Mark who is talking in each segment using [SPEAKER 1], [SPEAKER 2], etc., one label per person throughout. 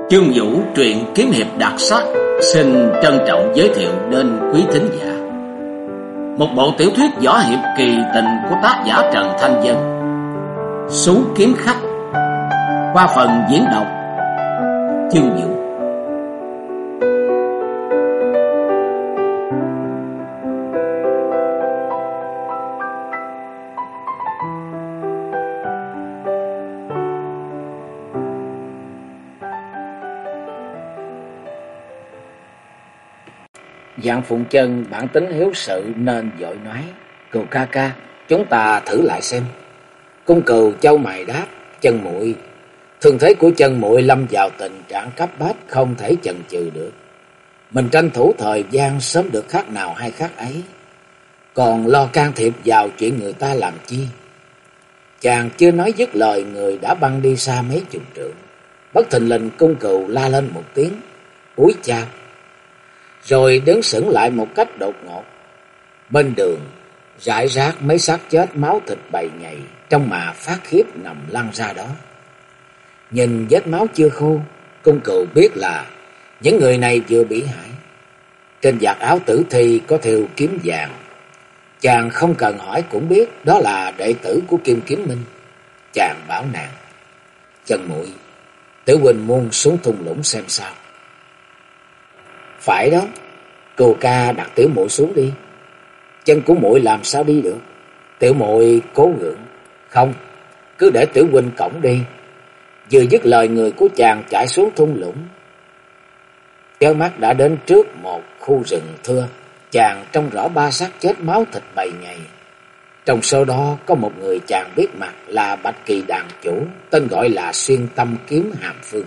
[SPEAKER 1] Chương Vũ truyện kiếm hiệp đặc sắc xin trân trọng giới thiệu đến quý thính giả một bộ tiểu thuyết võ hiệp kỳ tình của tác giả Trần Thanh Vân, Sú Kiếm Khách, qua phần diễn đọc Chương Vũ.
[SPEAKER 2] Dạng Phụng Chân bản tính hiếu sự nên vội nói: "Cừu ca ca, chúng ta thử lại xem." Cung Cừu chau mày đáp: "Chân muội, thương thế của chân muội lâm vào tình trạng cấp bách, không thể chần chừ được. Mình tranh thủ thời gian sớm được khác nào hay khác ấy, còn lo can thiệp vào chuyện người ta làm chi?" Chàng chưa nói dứt lời, người đã băng đi xa mấy chục trượng. Bất thình lình Cung Cừu la lên một tiếng: "Úi cha!" Rồi đứng sững lại một cách đột ngột. Bên đường rải rác mấy xác chết máu thịt bầy nhầy, trong mà phát khiếp nằm lăn ra đó. Nhìn vết máu chưa khô, Cung Cừu biết là những người này vừa bị hại. Trên vạt áo tử thi có thêu kiếm vàng. Chàng không cần hỏi cũng biết đó là đệ tử của Kim Kiếm Minh. Chàng bảo nàng: "Chân muội, Tiểu huynh muốn xuống thung lũng xem sao." "Phải đó, Cừu ca đặt tiểu muội xuống đi." "Chân của muội làm sao đi được?" Tiểu muội cố gượng: "Không, cứ để tiểu huynh cõng đi." Vừa dứt lời, người của chàng chạy xuống thung lũng. Chớp mắt đã đến trước một khu rừng thưa. Chàng trông rõ ba xác chết máu thịt bầy nhầy. Trong số đó có một người chàng biết mặt là Bạch Kỳ đàn chủ, tên gọi là Xuyên Tâm Kiếm Hàm Phương.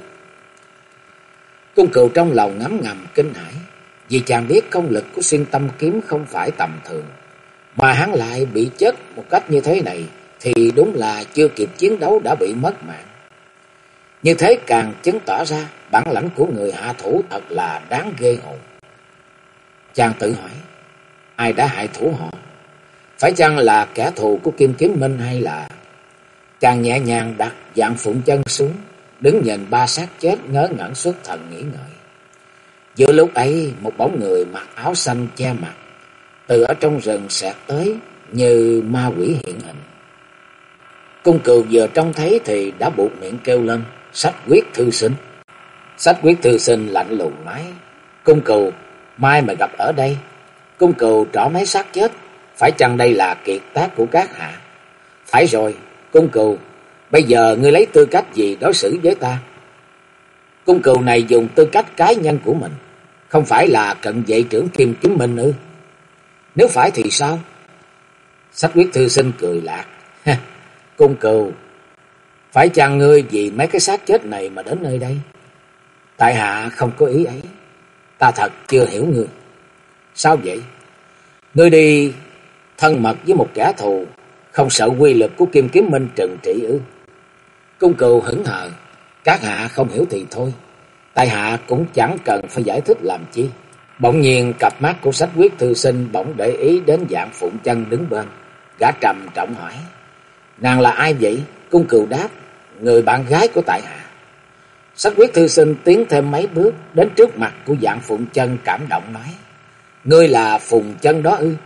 [SPEAKER 2] Cung Cừu trong lòng ngấm ngầm kinh hãi, vì chàng biết công lực của Xuyên Tâm Kiếm không phải tầm thường, mà hắn lại bị chết một cách như thế này thì đúng là chưa kịp chiến đấu đã bị mất mạng. Như thế càng chứng tỏ ra bản lãnh của người hạ thủ thật là đáng ghê hồn. Chàng tự hỏi, ai đã hại thủ họ? Phải chăng là kẻ thù của Kim Kiếm Minh hay là... Chàng nhẹ nhàng đặt Dạng Phụng Chân xuống, đứng nhìn ba xác chết ngớ ngẩn xuất thần nghĩ ngợi. Giữa lúc ấy, một bóng người mặc áo xanh che mặt từ ở trong rừng xẹt tới như ma quỷ hiện hình. Cung Cừu vừa trông thấy thì đã buột miệng kêu lên: "Sách Quyết thư sinh!" Sách Quyết thư sinh lạnh lùng nói: "Cung Cừu, mai mà gặp ở đây." Cung Cừu trỏ mấy xác chết: "Phải chăng đây là kiệt tác của các hạ?" "Phải rồi, Cung Cừu, bây giờ ngươi lấy tư cách gì đối xử với ta?" Cung Cừu này dùng tư cách cá nhân của mình, không phải là cận vệ trưởng Kim Kiếm Minh ư? Nếu phải thì sao? Sách Quyết thư sinh cười lạc: "Cung Cừu, phải chăng ngươi vì mấy cái xác chết này mà đến nơi đây?" "Tại hạ không có ý ấy." "Ta thật chưa hiểu ngươi." "Sao vậy? Ngươi đi thân mật với một kẻ thù, không sợ quy lực của Kim Kiếm Minh trừng trị ư?" Cung Cừu hững hờ: "Các hạ không hiểu thì thôi, tại hạ cũng chẳng cần phải giải thích làm chi." Bỗng nhiên cặp mắt của Sách Quyết thư sinh bỗng để ý đến Dạng Phụng Chân đứng bên. Gã trầm trọng hỏi: "Nàng là ai vậy?" Cung Cừu đáp: "Người bạn gái của tại hạ." Sách Quyết thư sinh tiến thêm mấy bước đến trước mặt của Dạng Phụng Chân, cảm động nói: "Ngươi là Phụng Chân đó ư?"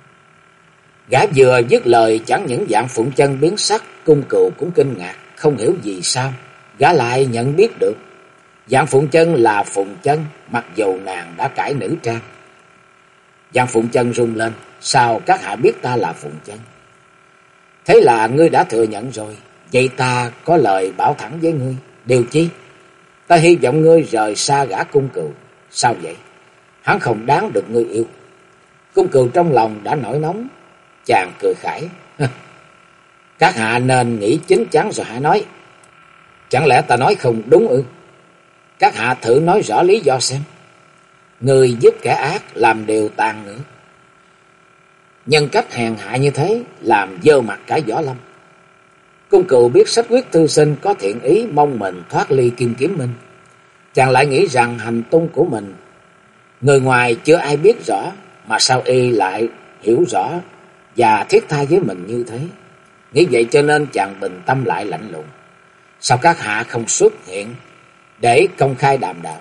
[SPEAKER 2] Gã vừa dứt lời, chẳng những Dạng Phụng Chân biến sắc, Cung Cừu cũng kinh ngạc, không hiểu vì sao gã lại nhận biết được Dạng Phụng Chân là Phụng Chân, mặc dù nàng đã cải nữ trang. Dạng Phụng Chân run lên: "Sao các hạ biết ta là Phụng Chân?" "Thế là ngươi đã thừa nhận rồi, vậy ta có lời bảo thẳng với ngươi." "Điều chi?" "Ta hy vọng ngươi rời xa gã Cung Cừu." "Sao vậy?" "Hắn không đáng được ngươi yêu." Cung Cừu trong lòng đã nổi nóng. Chàng cười khải: "Các hạ nên nghĩ chín chắn rồi hãy nói. Chẳng lẽ ta nói không đúng ư? Các hạ thử nói rõ lý do xem." "Người giúp kẻ ác làm điều tàn nữa, nhân cách hèn hạ như thế làm dơ mặt cả võ lâm." Cung Cừu biết Sách Quyết thư sinh có thiện ý mong mình thoát ly Kim Kiếm Minh. Chàng lại nghĩ rằng hành tung của mình người ngoài chưa ai biết rõ, mà sao y lại hiểu rõ và thiết tha với mình như thế. Nghĩ vậy cho nên chàng bình tâm lại lạnh lùng: "Sao các hạ không xuất hiện để công khai đàm đạo.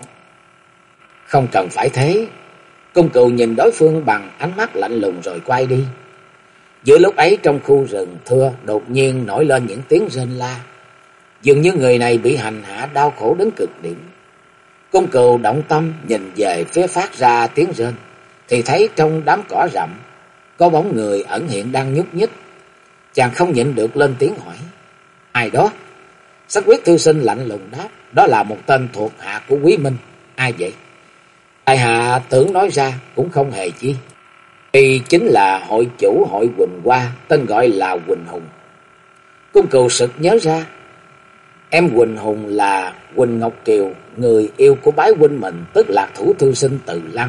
[SPEAKER 2] Không cần phải thế. Cung Cừu nhìn đối phương bằng ánh mắt lạnh lùng rồi quay đi. Giữa lúc ấy trong khu rừng thưa đột nhiên nổi lên những tiếng rên la. Dường như người này bị hành hạ đau khổ đến cực điểm. Cung Cừu động tâm nhìn về phía phát ra tiếng rên, thì thấy trong đám cỏ rậm có bóng người ẩn hiện đang nhúc nhích. Chàng không nhịn được lên tiếng hỏi: ai đó? Sách Quyết thư sinh lạnh lùng đáp: đó là một tên thuộc hạ của Quý Minh. Ai vậy? Tại hạ tưởng nói ra cũng không hề chi. Y chính là hội chủ hội Quỳnh Hoa, tên gọi là Quỳnh Hùng. Cung Cừu sực nhớ ra, em Quỳnh Hùng là Quỳnh Ngọc Kiều, người yêu của bái huynh mình, tức Lạc Thủ thư sinh Từ Lăng.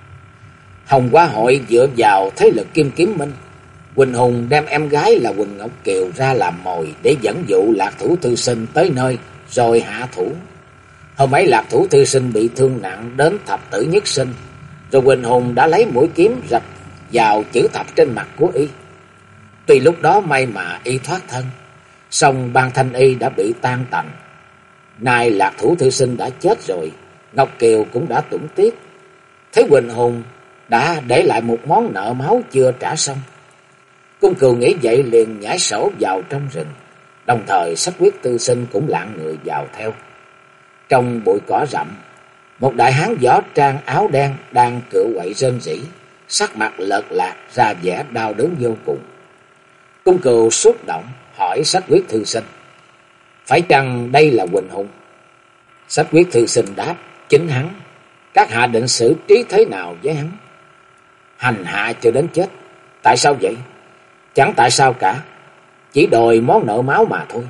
[SPEAKER 2] Hồng Hoa hội dựa vào thế lực Kim Kiếm Minh. Quỳnh Hùng đem em gái là Quỳnh Ngọc Kiều ra làm mồi để dẫn dụ Lạc Thủ thư sinh tới nơi rồi hạ thủ. Hôm ấy Lạc Thủ thư sinh bị thương nặng đến thập tử nhất sinh, rồi Quỳnh Hùng đã lấy mũi kiếm rạch vào chữ thập trên mặt của y. Tuy lúc đó may mà y thoát thân, song ban thanh y đã bị tan tành. Nay Lạc Thủ thư sinh đã chết rồi, Ngọc Kiều cũng đã tủm tiếc. Thế Quỳnh Hùng đã để lại một món nợ máu chưa trả xong. Cung Cừu nghĩ vậy liền nhảy sổ vào trong rừng, đồng thời Sách Quyết thư sinh cũng lạng người vào theo. Trong bụi cỏ rậm, một đại hán võ trang áo đen đang cựa quậy rên rỉ, sắc mặt lợt lạc ra vẻ đau đớn vô cùng. Cung Cừu xúc động hỏi Sách Quyết thư sinh: phải chăng đây là Quỳnh Hùng? Sách Quyết thư sinh đáp: chính hắn. Các hạ định xử trí thế nào với hắn? Hành hạ cho đến chết. Tại sao vậy? Chẳng tại sao cả, chỉ đòi món nợ máu mà thôi.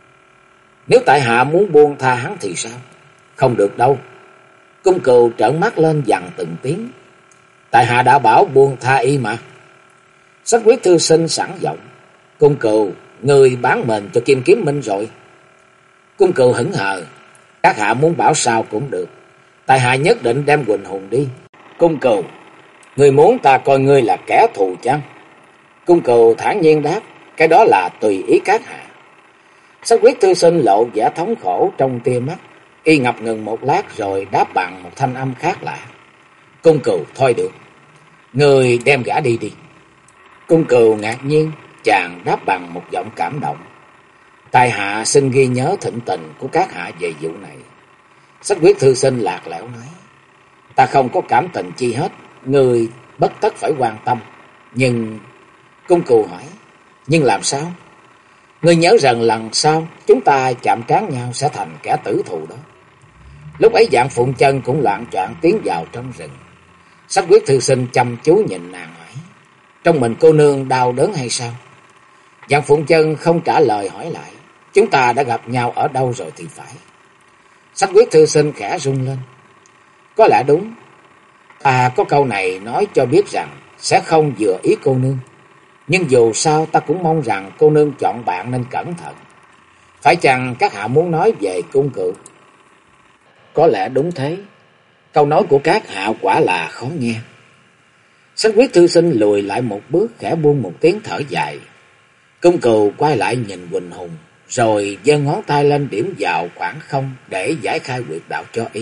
[SPEAKER 2] Nếu tại hạ muốn buông tha hắn thì sao? Không được đâu. Cung Cừu trợn mắt lên dằn từng tiếng: tại hạ đã bảo buông tha y mà. Sách Quyết thư sinh sẵn giọng: Cung Cừu, người bán mình cho Kim Kiếm Minh rồi. Cung Cừu hững hờ: các hạ muốn bảo sao cũng được, tại hạ nhất định đem Quỳnh Hùng đi. Cung Cừu, người muốn ta coi ngươi là kẻ thù chăng? Cung Cừu thản nhiên đáp: cái đó là tùy ý các hạ. Sách Quyết thư sinh lộ vẻ thống khổ trong tia mắt, y ngập ngừng một lát rồi đáp bằng một thanh âm khác lạ: Cung Cừu, thôi được, người đem gã đi đi. Cung Cừu ngạc nhiên, chàng đáp bằng một giọng cảm động: tại hạ xin ghi nhớ thịnh tình của các hạ về vụ này. Sách Quyết thư sinh lạc lẽo nói: ta không có cảm tình chi hết, người bất tất phải quan tâm. Nhưng... Cung Cừu hỏi: nhưng làm sao? Ngươi nhớ rằng lần sau chúng ta chạm trán nhau sẽ thành kẻ tử thù đó. Lúc ấy Dạng Phụng Chân cũng loạng choạng tiến vào trong rừng. Sách Quyết thư sinh chăm chú nhìn nàng hỏi: trong mình cô nương đau đớn hay sao? Dạng Phụng Chân không trả lời hỏi lại: chúng ta đã gặp nhau ở đâu rồi thì phải? Sách Quyết thư sinh khẽ rung lên: có lẽ đúng. Ta có câu này nói cho biết rằng sẽ không vừa ý cô nương. Nhưng dù sao ta cũng mong rằng cô nương chọn bạn nên cẩn thận. Phải chăng các hạ muốn nói về Cung Cừu? Có lẽ đúng thế. Câu nói của các hạ quả là khó nghe. Sách Quyết thư sinh lùi lại một bước, khẽ buông một tiếng thở dài. Cung Cừu quay lại nhìn Quỳnh Hùng, rồi giơ ngón tay lên điểm vào khoảng không để giải khai huyệt đạo cho y.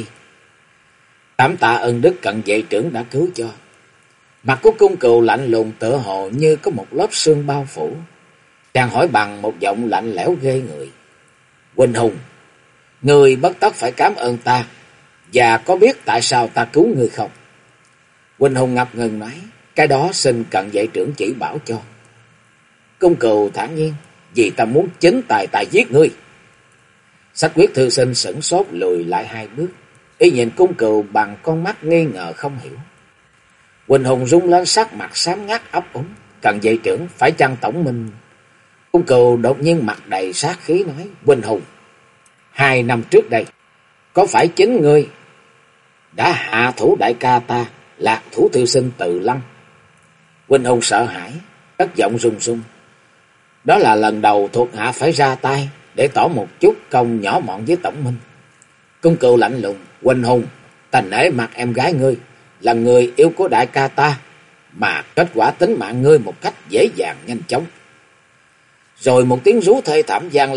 [SPEAKER 2] Cảm tạ ơn đức Cận Vệ trưởng đã cứu cho. Mặt của Cung Cừu lạnh lùng tựa hồ như có một lớp sương bao phủ. Chàng hỏi bằng một giọng lạnh lẽo ghê người: Quỳnh Hùng, người bất tất phải cảm ơn ta, và có biết tại sao ta cứu ngươi không? Quỳnh Hùng ngập ngừng nói: cái đó xin Cận Vệ trưởng chỉ bảo cho. Cung Cừu thản nhiên: vì ta muốn chính tài giết ngươi. Sách Quyết thư sinh sửng sốt lùi lại hai bước, y nhìn Cung Cừu bằng con mắt nghi ngờ không hiểu. Quỳnh Hùng rung lên, sắc mặt xám ngắt ấp úng: Cận Vệ trưởng, phải chăng tổng minh? Cung Cừu đột nhiên mặt đầy sát khí nói: Quỳnh Hùng, 2 năm trước đây, có phải chính ngươi đã hạ thủ đại ca ta, Lạc Thủ thư sinh Từ Lăng? Quỳnh Hùng sợ hãi, cất giọng run run: đó là lần đầu thuộc hạ phải ra tay để tỏ một chút công nhỏ mọn với tổng minh. Cung Cừu lạnh lùng: Quỳnh Hùng, ta nể mặt em gái ngươi, là người yêu của đại ca ta, mà kết quả tính mạng ngươi một cách dễ dàng nhanh chóng. Rồi một tiếng rú thê thảm vang lên,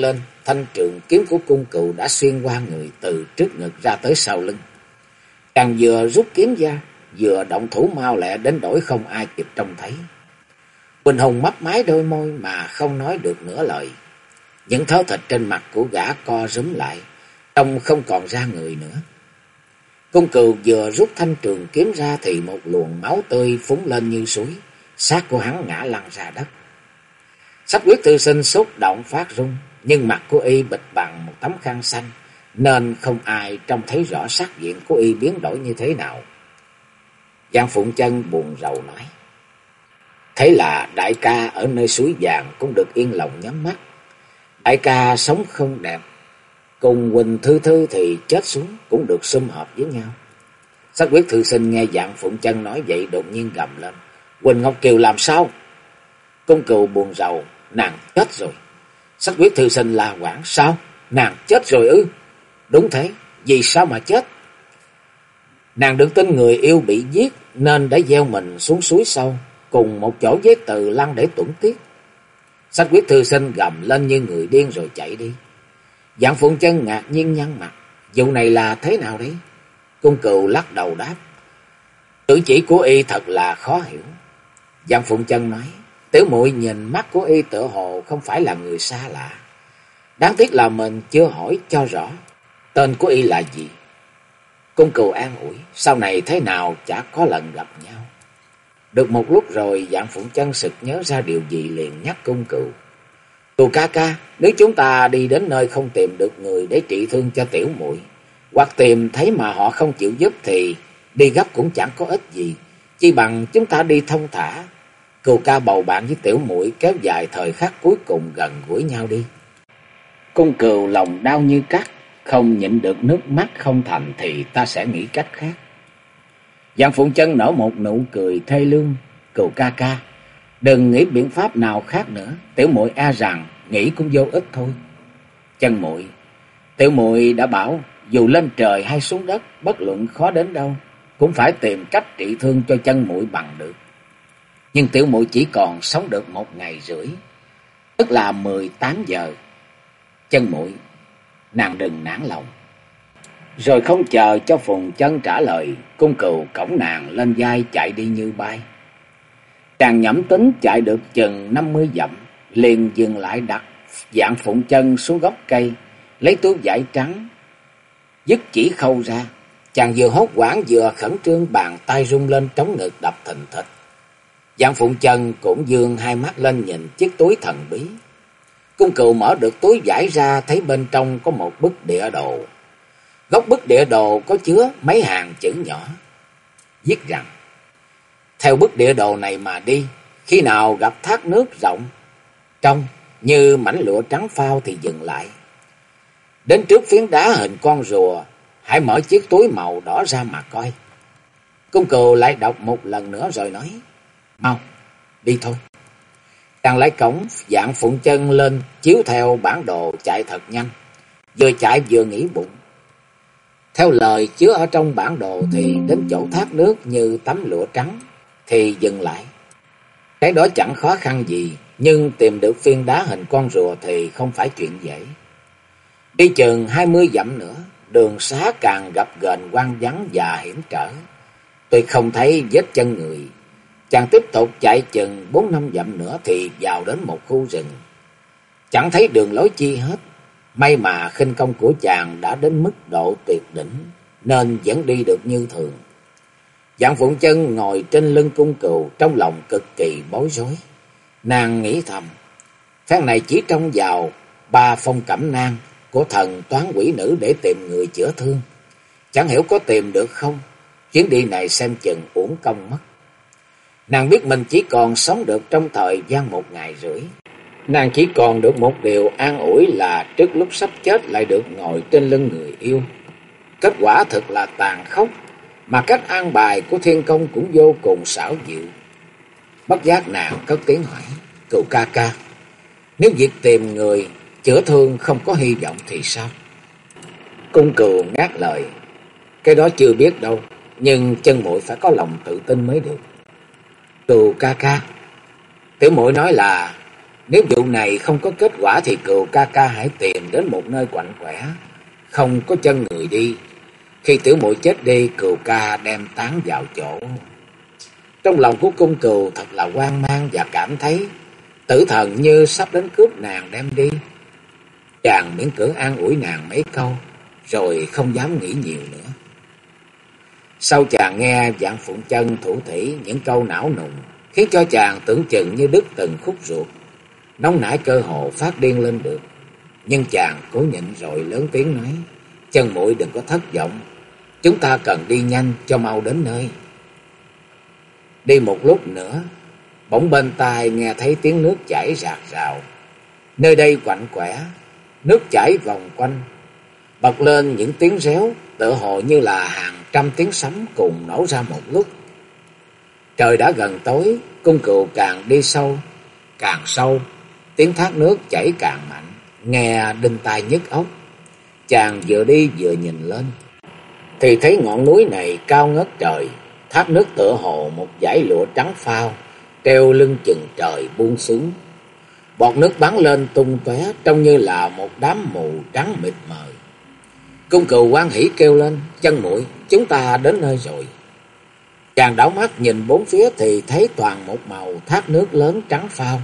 [SPEAKER 2] thanh trường kiếm của cung cừu đã xuyên qua người từ trước ngực ra tới sau lưng. Chàng vừa rút kiếm ra, vừa động thủ mau lẹ đến đổi không ai kịp trông thấy. Quỳnh Hùng mấp máy đôi môi mà không nói được nửa lời. Những thớ thịt trên mặt của gã co rúm lại, trông không còn ra người nữa. Cung cừu vừa rút thanh trường kiếm ra thì một luồng máu tươi phúng lên như suối, xác của hắn ngã lăn ra đất. Sách Quyết Thư Sinh xúc động phát run, nhưng mặt của y bịt bằng một tấm khăn xanh, nên không ai trông thấy rõ sắc diện của y biến đổi như thế nào. Giang Phụng Chân buồn rầu nói: thế là đại ca ở nơi suối vàng cũng được yên lòng nhắm mắt. Đại ca sống không đẹp, cùng Quỳnh Thư Thư thì chết xuống cũng được sum họp với nhau. Sách Quyết Thư Sinh nghe Giang Phụng Chân nói vậy đột nhiên gầm lên: Quỳnh Ngọc Kiều làm sao? Cung cừu buồn rầu: nàng chết rồi. Sách Quyết Thư Sinh la hoảng: sao? Nàng chết rồi ư? Đúng thế, vì sao mà chết? Nàng được tin người yêu bị giết nên đã gieo mình xuống suối sâu, cùng một chỗ với Từ Lăng để tuẫn tiết. Sách Quyết Thư Sinh gầm lên như người điên rồi chạy đi. Giang Phụng Chân ngạc nhiên nhăn mặt: vụ này là thế nào đấy? Cung cừu lắc đầu đáp: cử chỉ của y thật là khó hiểu. Giang Phụng Chân nói: tiểu muội nhìn mắt của y tựa hồ không phải là người xa lạ. Đáng tiếc là mình chưa hỏi cho rõ tên của y là gì. Cung cừu an ủi: sau này thế nào chả có lần gặp nhau. Được một lúc rồi Giang Phụng Chân sực nhớ ra điều gì liền nhắc cung cừu: Cừu ca ca, nếu chúng ta đi đến nơi không tìm được người để trị thương cho tiểu muội, hoặc tìm thấy mà họ không chịu giúp thì đi gấp cũng chẳng có ích gì, chi bằng chúng ta đi thông thả. Cừu ca bầu bạn với tiểu muội kéo dài thời khắc cuối cùng gần gũi nhau đi. Cung cừu lòng đau như cắt, không nhịn được nước mắt không thành thì ta sẽ nghĩ cách khác. Giang Phụng Chân nở một nụ cười thê lương: cừu ca ca, đừng nghĩ biện pháp nào khác nữa, tiểu muội e rằng nghĩ cũng vô ích thôi. Chân muội, tiểu muội đã bảo dù lên trời hay xuống đất, bất luận khó đến đâu, cũng phải tìm cách trị thương cho chân muội bằng được. Nhưng tiểu muội chỉ còn sống được 1 ngày rưỡi, tức là 18 giờ. Chân muội, nàng đừng nản lòng. Rồi không chờ cho Phùng Chân trả lời, cung cừu cõng nàng lên vai chạy đi như bay. Chàng nhẩm tính chạy được chừng 50 dặm, liền dừng lại đặt Giang Phụng Chân xuống gốc cây, lấy túi vải trắng dứt chỉ khâu ra. Chàng vừa hốt hoảng vừa khẩn trương, bàn tay rung lên trống ngực đập thình thịch. Giang Phụng Chân cũng dương hai mắt lên nhìn chiếc túi thần bí. Cung cừu mở được túi vải ra, thấy bên trong có một bức địa đồ. Góc bức địa đồ có chứa mấy hàng chữ nhỏ, viết rằng: theo bức địa đồ này mà đi, khi nào gặp thác nước rộng trong như mảnh lụa trắng phao thì dừng lại. Đến trước phiến đá hình con rùa, hãy mở chiếc túi màu đỏ ra mà coi. Cung cừu lại đọc một lần nữa rồi nói: mau, đi thôi. Chàng lấy cổng Giang Phụng Chân lên, chiếu theo bản đồ chạy thật nhanh, vừa chạy vừa nghĩ bụng. Theo lời chứa ở trong bản đồ thì đến chỗ thác nước như tấm lụa trắng thì dừng lại. Cái đó chẳng khó khăn gì, nhưng tìm được phiến đá hình con rùa thì không phải chuyện dễ. Đi chừng 20 dặm nữa, đường xá càng gập ghềnh hoang vắng và hiểm trở, tuy không thấy vết chân người. Chàng tiếp tục chạy chừng 4-5 dặm nữa thì vào đến một khu rừng. Chẳng thấy đường lối chi hết. May mà khinh công của chàng đã đến mức độ tuyệt đỉnh, nên vẫn đi được như thường. Giang Phụng Chân ngồi trên lưng cung cừu, trong lòng cực kỳ bối rối. Nàng nghĩ thầm: phen này chỉ trông vào 3 phong cẩm nang của thần toán quỷ nữ để tìm người chữa thương, chẳng hiểu có tìm được không. Chuyến đi này xem chừng uổng công mất. Nàng biết mình chỉ còn sống được trong thời gian 1 ngày rưỡi. Nàng chỉ còn được một điều an ủi là trước lúc sắp chết lại được ngồi trên lưng người yêu. Kết quả thật là tàn khốc, mà cách an bài của thiên công cũng vô cùng xảo diệu. Bất giác nàng cất tiếng hỏi: cừu ca ca, nếu việc tìm người chữa thương không có hy vọng thì sao? Cung cừu ngắt lời: cái đó chưa biết đâu, nhưng chân muội phải có lòng tự tin mới được. Cừu ca ca, tiểu muội nói là Nếu vụ này không có kết quả thì Cừu ca ca hãy tìm đến một nơi quạnh quẻ, không có chân người đi. Khi tiểu muội chết đi, Cừu ca đem táng vào chỗ. Trong lòng của cung Cừu thật là hoang mang và cảm thấy tử thần như sắp đến cướp nàng đem đi. Chàng miễn cưỡng an ủi nàng mấy câu, rồi không dám nghĩ nhiều nữa. Sau chàng nghe Vạn Phụng Chân thủ thỉ những câu não nùng, khiến cho chàng tưởng chừng như đứt từng khúc ruột, nóng nảy cơ hồ phát điên lên được. Nhưng chàng cố nhịn rồi lớn tiếng nói: Chân muội đừng có thất vọng, chúng ta cần đi nhanh cho mau đến nơi. Đi một lúc nữa, bỗng bên tai nghe thấy tiếng nước chảy rạt rào. Nơi đây quạnh quẻ, nước chảy vòng quanh, bật lên những tiếng réo, tựa hồ như là hàng trăm tiếng sấm cùng nổ ra một lúc. Trời đã gần tối, cung Cừu càng đi càng sâu, tiếng thác nước chảy càng mạnh, nghe đinh tai nhức óc. Chàng vừa đi vừa nhìn lên, thì thấy ngọn núi này cao ngất trời, thác nước tựa hồ một dải lụa trắng phao, treo lưng chừng trời buông xuống. Bọt nước bắn lên tung tóe, trông như là một đám mù trắng mịt mờ. Cung Cừu hoan hỉ kêu lên: Chân muội, chúng ta đến nơi rồi. Chàng đảo mắt nhìn bốn phía thì thấy toàn một màu thác nước lớn trắng phao.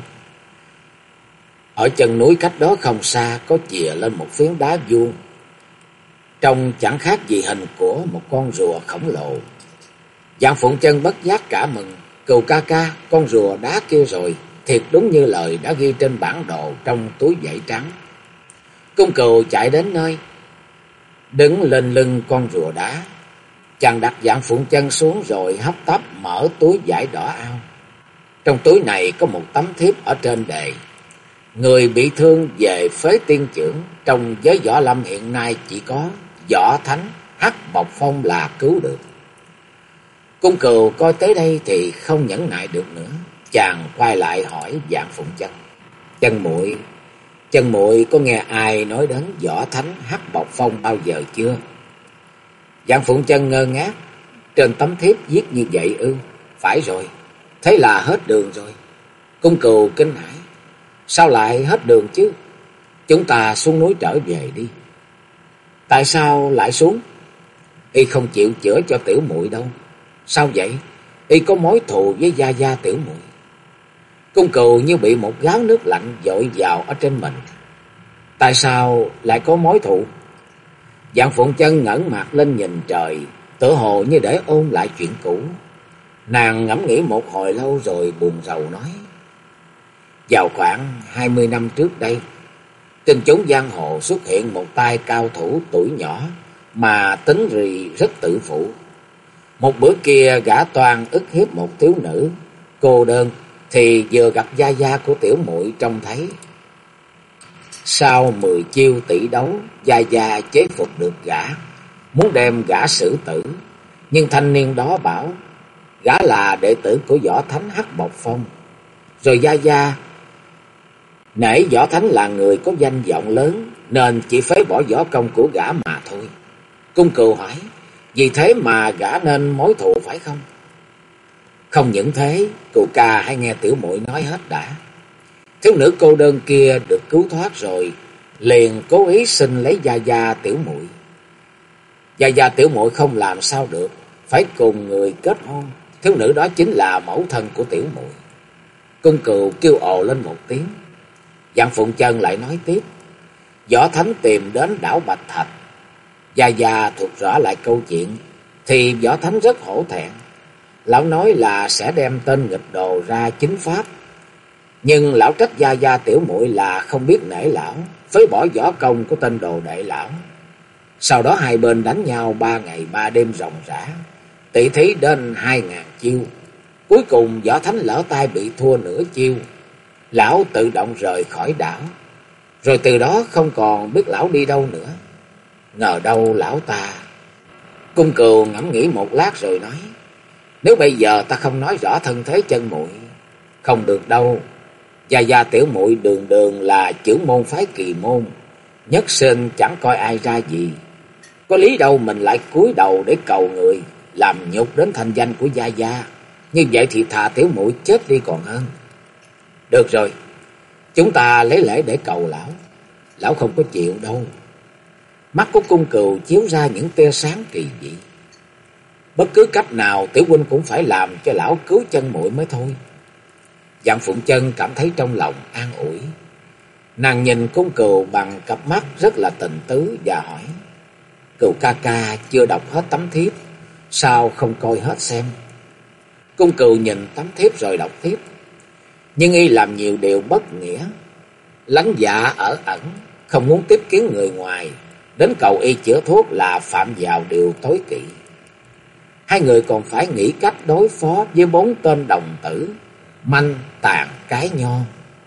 [SPEAKER 2] Ở chân núi cách đó không xa có chìa lên một phiến đá vuông, trông chẳng khác gì hình của một con rùa khổng lồ. Vạn Phụng Chân bất giác cả mừng: Cừu ca ca, con rùa đá kia rồi, thiệt đúng như lời đã ghi trên bản đồ trong túi vải trắng. Cung Cừu chạy đến nơi, đứng lên lưng con rùa đá. Chàng đặt Vạn Phụng Chân xuống rồi hấp tấp mở túi vải đỏ ao. Trong túi này có một tấm thiếp ở trên đề: Người bị thương về phế tiên chưởng, trong giới võ lâm hiện nay chỉ có Võ Thánh Hắc Bộc Phong là cứu được. Cung Cừu coi tới đây thì không nhẫn nại được nữa, chàng quay lại hỏi Vạn Phụng Chân: Chân muội có nghe ai nói đến Võ Thánh Hắc Bộc Phong bao giờ chưa? Vạn Phụng Chân ngơ ngác: Trên tấm thiếp viết như vậy ư? Phải rồi, thế là hết đường rồi. Cung Cừu kinh hãi: Sao lại hết đường chứ? Chúng ta xuống núi trở về đi. Tại sao lại xuống? Y không chịu chữa cho tiểu muội đâu. Sao vậy? Y có mối thù với gia gia tiểu muội. Cung Cừu như bị một gáo nước lạnh dội vào ở trên mình. Tại sao lại có mối thù? Vạn Phụng Chân ngẩng mặt lên nhìn trời, tựa hồ như để ôn lại chuyện cũ. Nàng ngẫm nghĩ một hồi lâu rồi buồn rầu nói: Vào khoảng 20 năm trước đây, trên chốn giang hồ xuất hiện một tay cao thủ tuổi nhỏ mà tính rì rất tự phụ. Một bữa kia gã toan ức hiếp một thiếu nữ cô đơn, thì vừa gặp gia gia của tiểu muội trông thấy. Sau 10 chiêu tỷ đấu, gia gia chế phục được gã, muốn đem gã xử tử. Nhưng thanh niên đó bảo gã là đệ tử của Võ Thánh Hắc Bộc Phong. Rồi gia gia nể Võ Thánh là người có danh vọng lớn, nên chỉ phế bỏ võ công của gã mà thôi. Cung Cừu hỏi: Vì thế mà gã nên mối thù phải không? Không những thế, Cừu ca hãy nghe tiểu muội nói hết đã. Thiếu nữ cô đơn kia được cứu thoát rồi, liền cố ý xin lấy gia gia tiểu muội. Gia gia tiểu muội không làm sao được, phải cùng người kết hôn. Thiếu nữ đó chính là mẫu thân của tiểu muội. Cung Cừu kêu ồ lên một tiếng. Vạn Phụng Chân lại nói tiếp: Võ Thánh tìm đến đảo Bạch Thạch. Gia gia thuật rõ lại câu chuyện, thì Võ Thánh rất hổ thẹn. Lão nói là sẽ đem tên nghịch đồ ra chính pháp. Nhưng lão trách gia gia tiểu muội là không biết nể lão, phế bỏ võ công của tên đồ đệ lão. Sau đó hai bên đánh nhau 3 ngày 3 đêm ròng rã, tỷ thí đến 2000 chiêu. Cuối cùng Võ Thánh lỡ tay bị thua nửa chiêu, lão tự động rời khỏi đảo. Rồi từ đó không còn biết lão đi đâu nữa. Ngờ đâu lão ta... Cung Cừu ngẫm nghĩ một lát rồi nói: Nếu bây giờ ta không nói rõ thân thế chân muội, không được đâu. Gia gia tiểu muội đường đường là chưởng môn phái Kỳ môn, nhất sinh chẳng coi ai ra gì. Có lý đâu mình lại cúi đầu để cầu người, làm nhục đến thanh danh của gia gia. Như vậy thì thà tiểu muội chết đi còn hơn. Được rồi, Chúng ta lấy lễ để cầu lão. Lão không có chịu đâu. Mắt của Cung Cừu chiếu ra những tia sáng kỳ dị. Bất cứ cách nào tiểu huynh cũng phải làm cho lão cứu chân muội mới thôi. Dạng Phụng Chân cảm thấy trong lòng an ủi. Nàng nhìn Cung Cừu bằng cặp mắt rất là tình tứ và hỏi: Cừu ca ca chưa đọc hết tấm thiếp, sao không coi hết xem? Cung Cừu nhìn tấm thiếp rồi đọc tiếp. Nhưng y làm nhiều điều bất nghĩa, lánh dạ ở ẩn, không muốn tiếp kiến người ngoài, đến cầu y chữa thuốc là phạm vào điều tối kỵ. Hai người còn phải nghĩ cách đối phó với 4 tên đồng tử manh tàn cái nho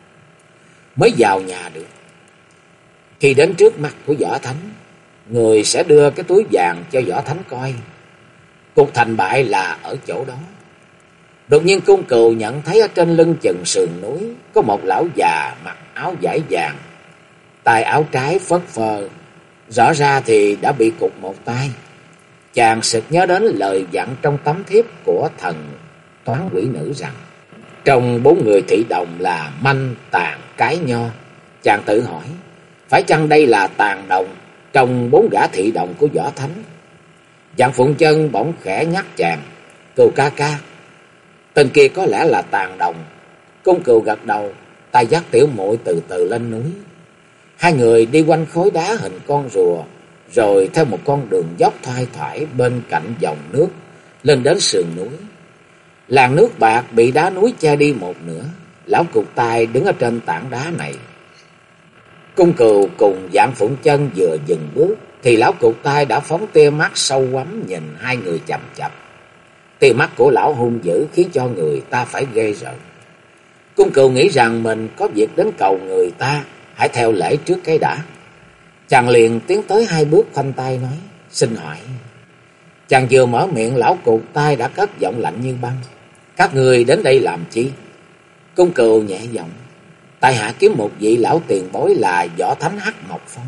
[SPEAKER 2] mới vào nhà được. Khi đến trước mặt của Võ Thánh, người sẽ đưa cái túi vàng cho Võ Thánh coi. Cuộc thành bại là ở chỗ đó. Đột nhiên Cung Cừu nhận thấy ở trên lưng chừng sườn núi có một lão già mặc áo vải vàng, tay áo trái phất phơ, rõ ra thì đã bị cụt một tay. Chàng sực nhớ đến lời dặn trong tấm thiếp của thần toán quỷ nữ rằng trong 4 người thị đồng là manh tàn cái nho. Chàng tự hỏi, phải chăng đây là tàn đồng trong 4 gã thị đồng của Võ Thánh? Dạng Phụng Chân bỗng khẽ nhắc chàng: Cừu ca ca, tên kia có lẽ là tàn đồng. Cung Cừu gật đầu, tay dắt tiểu muội từ từ lên núi. Hai người đi quanh khối đá hình con rùa, rồi theo một con đường dốc thoai thoải bên cạnh dòng nước lên đến sườn núi. Làn nước bạc bị đá núi che đi một nửa. Lão Cụt Tai đứng ở trên tảng đá này. Cung Cừu cùng Dạng Phụng Chân vừa dừng bước thì lão Cụt Tai đã phóng tia mắt sâu quắm nhìn hai người chằm chằm. Tia mắt của lão hung dữ khiến cho người ta phải ghê rợn. Cung Cừu nghĩ rằng mình có việc đến cầu người ta, hãy theo lễ trước cái đã. Chàng liền tiến tới 2 bước khoanh tay nói: Xin hỏi. Chàng vừa mở miệng, lão Cụt Tai đã cất giọng lạnh như băng: Các người đến đây làm chi? Cung Cừu nhẹ giọng: Tại hạ kiếm một vị lão tiền bối là Võ Thánh Hắc Ngọc Phong.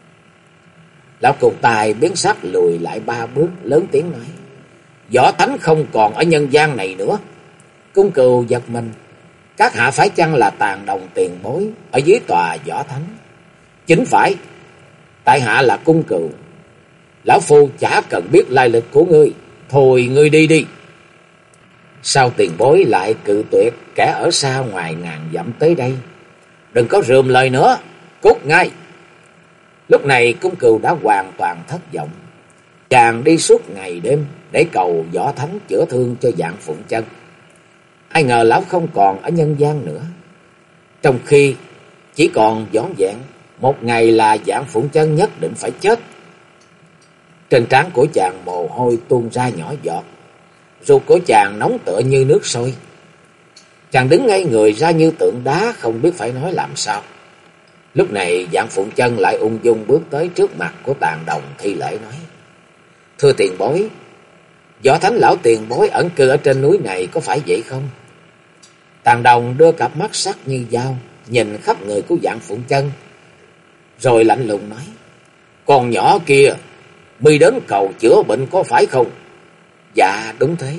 [SPEAKER 2] Lão Cụt Tai biến sắc lùi lại 3 bước, lớn tiếng nói: Võ Thánh không còn ở nhân gian này nữa. Cung Cừu giật mình: Các hạ phải chăng là tàn đồng tiền bối ở dưới tòa Võ Thánh? Chính phải, tại hạ là Cung Cừu. Lão phu chả cần biết lai lịch của ngươi, thôi ngươi đi đi. Sao tiền bối lại cự tuyệt kẻ ở xa ngoài ngàn dặm tới đây? Đừng có rườm lời nữa, cút ngay. Lúc này Cung Cừu đã hoàn toàn thất vọng. Chàng đi suốt ngày đêm để cầu Võ Thánh chữa thương cho Dạng Phụng Chân. Ai ngờ lão không còn ở nhân gian nữa. Trong khi chỉ còn vỏn vẹn 1 ngày là Dạng Phụng Chân nhất định phải chết. Trên trán của chàng mồ hôi tuôn ra nhỏ giọt, ruột của chàng nóng tựa như nước sôi. Chàng đứng ngay người ra như tượng đá, không biết phải nói làm sao. Lúc này Dạng Phụng Chân lại ung dung bước tới trước mặt của tàn đồng thi lễ nói: Thưa tiền bối, Võ Thánh lão tiền bối ẩn cư ở trên núi này có phải vậy không? Tàn đồng đưa cặp mắt sắc như dao nhìn khắp người của Dạng Phụng Chân, rồi lạnh lùng nói: Con nhỏ kia, mi đến cầu chữa bệnh có phải không? Dạ đúng thế.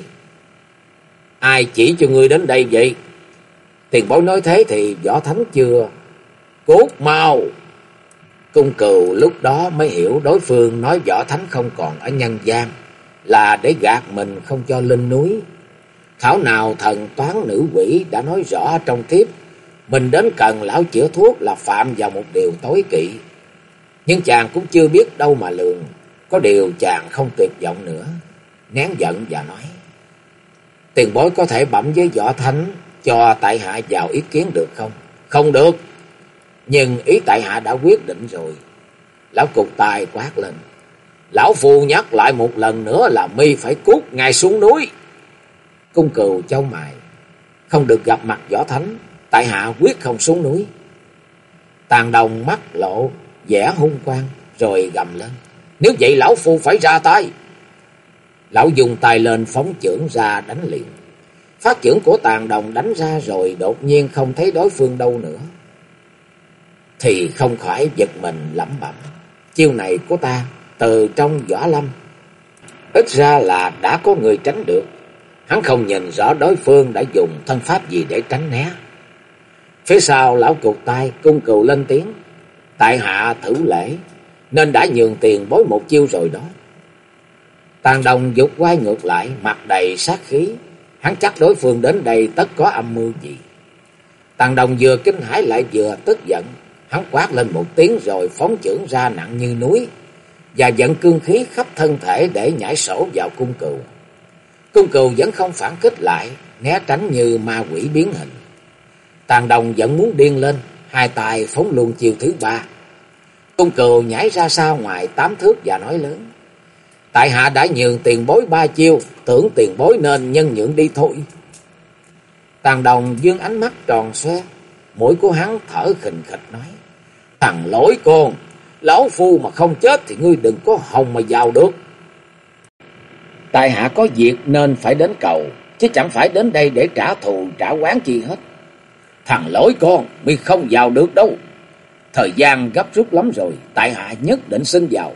[SPEAKER 2] Ai chỉ cho ngươi đến đây vậy? Tiền bối nói thế thì Võ Thánh chưa. Cút mau. Cung Cừu lúc đó mới hiểu đối phương nói Võ Thánh không còn ở nhân gian là để gạt mình không cho lên núi. Thảo nào thần toán nữ quỷ đã nói rõ trong thiếp mình đến cần lão chữa thuốc là phạm vào một điều tối kỵ. Nhưng chàng cũng chưa biết đâu mà lường. Có điều chàng không tuyệt vọng nữa, nén giận và nói: Tiền bối có thể bẩm với Võ Thánh cho tại hạ vào ý kiến được không? Không được. Nhưng ý tại hạ đã quyết định rồi. Lão Cụt Tai quát lên: Lão phu nhắc lại một lần nữa là mi phải cút ngay xuống núi. Cung Cừu chau mày: Không được gặp mặt Võ Thánh, tại hạ quyết không xuống núi. Tàn đồng mắt lộ vẻ hung quang rồi gầm lên: Nếu vậy lão phu phải ra tay. Lão dùng tay lên phóng chưởng ra đánh liền. Phát chưởng của tàn đồng đánh ra rồi đột nhiên không thấy đối phương đâu nữa, thì không khỏi giật mình lẩm bẩm: Chiêu này của ta từ trong võ lâm, ít ra là đã có người tránh được. Hắn không nhìn rõ đối phương đã dùng thân pháp gì để tránh né. Phía sau lão cụt tay, Cung Cừu lên tiếng: tại hạ thử lễ, nên đã nhường tiền bối một chiêu rồi đó. Tàn Đồng giục quay ngược lại, mặt đầy sát khí. Hắn chắc đối phương đến đây tất có âm mưu gì. Tàn Đồng vừa kinh hãi lại vừa tức giận. Hắn quát lên một tiếng rồi phóng chưởng ra nặng như núi, và dẫn cương khí khắp thân thể để nhảy sổ vào Cung Cừu. Cung Cừu vẫn không phản kích lại, né tránh như ma quỷ biến hình. Tàn Đồng vẫn muốn điên lên, hai tay phóng luôn chiêu thứ ba. Cung Cừu nhảy ra sau ngoài 8 thước và nói lớn: tại hạ đã nhường tiền bối 3 chiêu, tưởng tiền bối nên nhân nhượng đi thôi. Tàn Đồng dương ánh mắt tròn xoe, mũi của hắn thở khình khịch nói: thằng lỗi con, lão phu mà không chết thì ngươi đừng có hòng mà vào được. Tại hạ có việc nên phải đến cầu, chứ chẳng phải đến đây để trả thù trả oán chi hết. Thằng lỗi con, mi không vào được đâu. Thời gian gấp rút lắm rồi, tại hạ nhất định xin vào.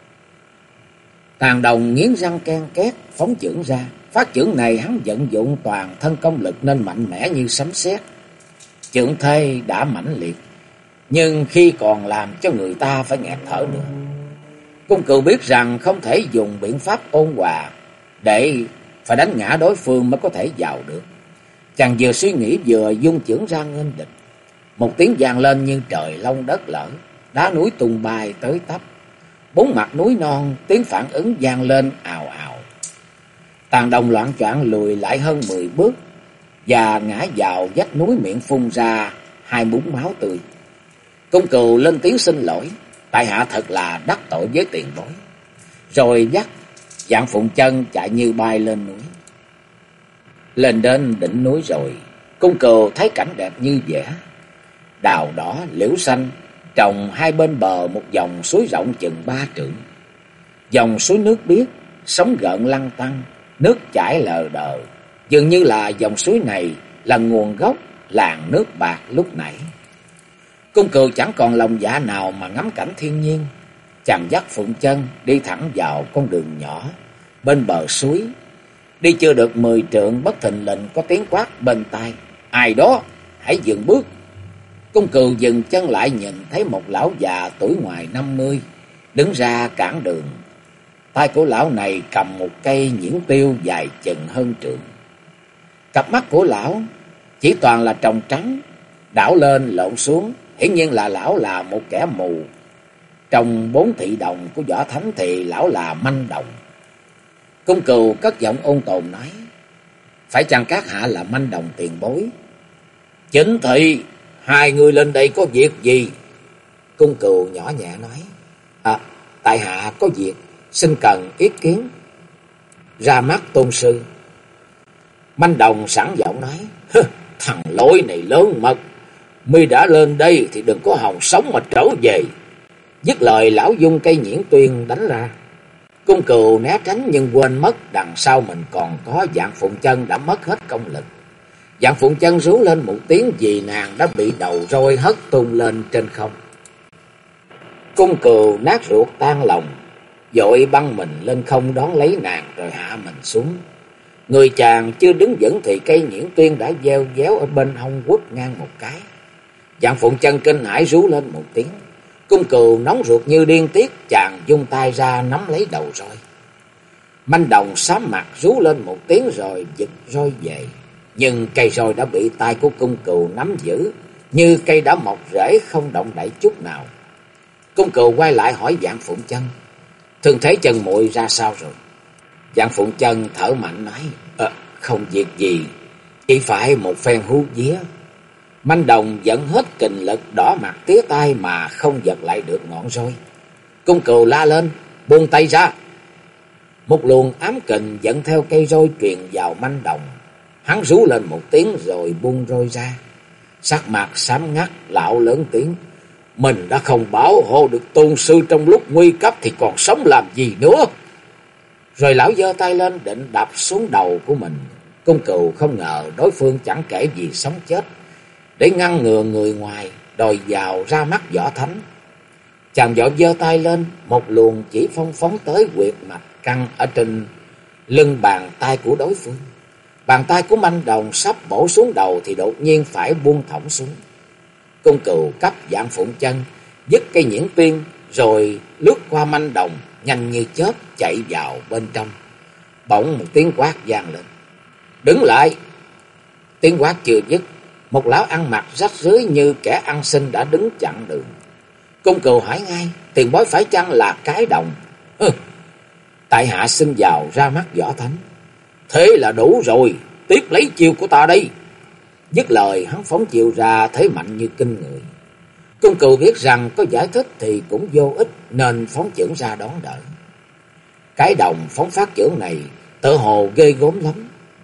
[SPEAKER 2] Tàn Đồng nghiến răng ken két, phóng chưởng ra. Phát chưởng này hắn vận dụng toàn thân công lực nên mạnh mẽ như sấm sét. Chưởng thê đã mãnh liệt, nhưng khi còn làm cho người ta phải nghẹt thở nữa. Cung Cừu biết rằng không thể dùng biện pháp ôn hòa, để phải đánh ngã đối phương mới có thể vào được. Chàng vừa suy nghĩ vừa dung chưởng ra nghênh địch. Một tiếng vang lên như trời long đất lở, đá núi tung bay tới tấp. 4 mặt núi non tiếng phản ứng vang lên ào ào. Tàn Đồng loạng choạng lùi lại hơn 10 bước và ngã vào vách núi, miệng phun ra 2 búng máu tươi. Cung Cừu lên tiếng xin lỗi: tại hạ thật là đắc tội với tiền bối. Rồi dắt Dạng Phụng Chân chạy như bay lên núi. Lên đến đỉnh núi rồi, Cung Cừu thấy cảnh đẹp như vẽ. Đào đỏ liễu xanh trồng hai bên bờ một dòng suối rộng chừng 3 trượng. Dòng suối nước biếc, sóng gợn lăn tăn, nước chảy lờ đờ, dường như là dòng suối này là nguồn gốc làng nước bạc lúc nãy. Cung Cừu chẳng còn lòng dạ nào mà ngắm cảnh thiên nhiên. Chàng dắt Phụng Chân đi thẳng vào con đường nhỏ bên bờ suối. Đi chưa được 10 trượng, bất thình lình có tiếng quát bên tai: ai đó, hãy dừng bước. Cung Cừu dừng chân lại, nhìn thấy một lão già tuổi ngoài 50 đứng ra cản đường. Tay của lão này cầm một cây nhuyễn tiêu dài chừng hơn trượng. Cặp mắt của lão chỉ toàn là tròng trắng, đảo lên lộn xuống, hiển nhiên là lão là một kẻ mù. Trong 4 thị đồng của Võ Thánh thì lão là manh đồng. Cung Cừu cất giọng ôn tồn nói: phải chăng các hạ là manh đồng tiền bối? Chính thị, hai người lên đây có việc gì? Cung Cừu nhỏ nhẹ nói: tại hạ có việc xin cần ý kiến. Ra mắt tôn sư. Manh đồng sẵn giọng nói: thằng lỗi này lớn mật, mi đã lên đây thì đừng có hòng sống mà trở về. Dứt lời, lão dung cây nhuyễn tuyên đánh ra. Cung Cừu né tránh nhưng quên mất đằng sau mình còn có Dạng Phụng Chân đã mất hết công lực. Dạng Phụng Chân rú lên một tiếng vì nàng đã bị đầu roi hất tung lên trên không. Cung Cừu nát ruột tan lòng, vội băng mình lên không đón lấy nàng rồi hạ mình xuống. Người chàng chưa đứng vững thì cây nhuyễn tuyên đã gieo déo ở bên hông quất ngang một cái. Dạng Phụng Chân kinh hãi rú lên một tiếng. Cung Cừu nóng ruột như điên tiết, chàng vung tay ra nắm lấy đầu roi. Manh đồng xám mặt rú lên một tiếng rồi giật roi về, nhưng cây roi đã bị tay của Cung Cừu nắm giữ, như cây đã mọc rễ không động đậy chút nào. Cung Cừu quay lại hỏi Dạng Phụng Chân: thương thế chân muội ra sao rồi? Dạng Phụng Chân thở mạnh nói: không việc gì, chỉ phải một phen hú vía. Manh đồng dẫn hết kình lực, đỏ mặt tía tai mà không giật lại được ngọn roi. Cung Cừu la lên: buông tay ra. Một luồng ám kình dẫn theo cây roi truyền vào manh đồng. Hắn rú lên một tiếng rồi buông roi ra. Sắc mặt xám ngắt, lão lớn tiếng: mình đã không bảo hộ được tôn sư trong lúc nguy cấp thì còn sống làm gì nữa. Rồi lão giơ tay lên định đập xuống đầu của mình. Cung Cừu không ngờ đối phương chẳng kể gì sống chết, để ngăn ngừa người ngoài đòi vào ra mắt Võ Thánh. Chàng vội giơ tay lên, một luồng chỉ phong phóng tới huyệt mạch căn ở trên lưng bàn tay của đối phương. Bàn tay của manh đồng sắp bổ xuống đầu thì đột nhiên phải buông thõng xuống. Cung Cừu cấp Vạn Phụng Chân dứt cây nhuyễn tiên, rồi lướt qua manh đồng, nhanh như chớp chạy vào bên trong. Bỗng một tiếng quát vang lên: "Đứng lại!" Tiếng quát chưa dứt, một lão ăn mặc rách rưới như kẻ ăn xin đã đứng chặn đường. Cung Cừu hỏi ngay: "Tiền bối phải chăng là Cái Đồng?" "Hừ, tại hạ xin vào ra mắt Võ Thánh." "Thế là đủ rồi, tiếp lấy chiêu của ta đây." Dứt lời hắn phóng chiêu ra thế mạnh như kinh người. Cung Cừu biết rằng có giải thích thì cũng vô ích, nên phóng chưởng ra đón đỡ. Cái Đồng phóng phát chưởng này tự hồ ghê gớm lắm,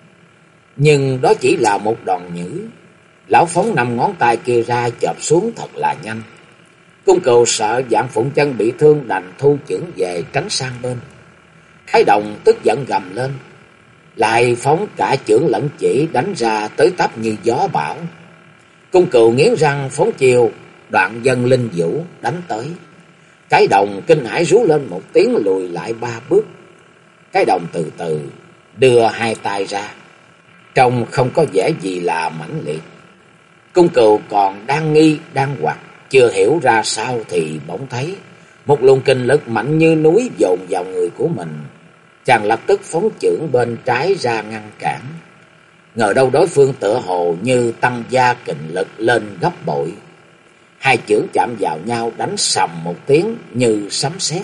[SPEAKER 2] nhưng đó chỉ là một đòn nhử. Lão phóng 5 ngón tay kia ra chộp xuống thật là nhanh. Cung Cừu sợ Vạn Phụng Chân bị thương đành thu chưởng về tránh sang bên. Cái Đồng tức giận gầm lên, lại phóng cả chưởng lẫn chỉ đánh ra tới tấp như gió bão. Cung Cừu nghiến răng phóng chiều Đoạn Dân Linh Vũ đánh tới. Cái Đồng kinh hãi rú lên một tiếng lùi lại 3 bước. Cái Đồng từ từ đưa 2 tay ra, trông không có vẻ gì là mãnh liệt. Cung Cừu còn đang nghi đang hoặc, chưa hiểu ra sao thì bỗng thấy một luồng kinh lực mạnh như núi dồn vào người của mình. Chàng lập tức phóng chưởng bên trái ra ngăn cản. Ngờ đâu đối phương tựa hồ như tăng gia kình lực lên gấp bội. 2 chưởng chạm vào nhau đánh sầm một tiếng như sấm sét.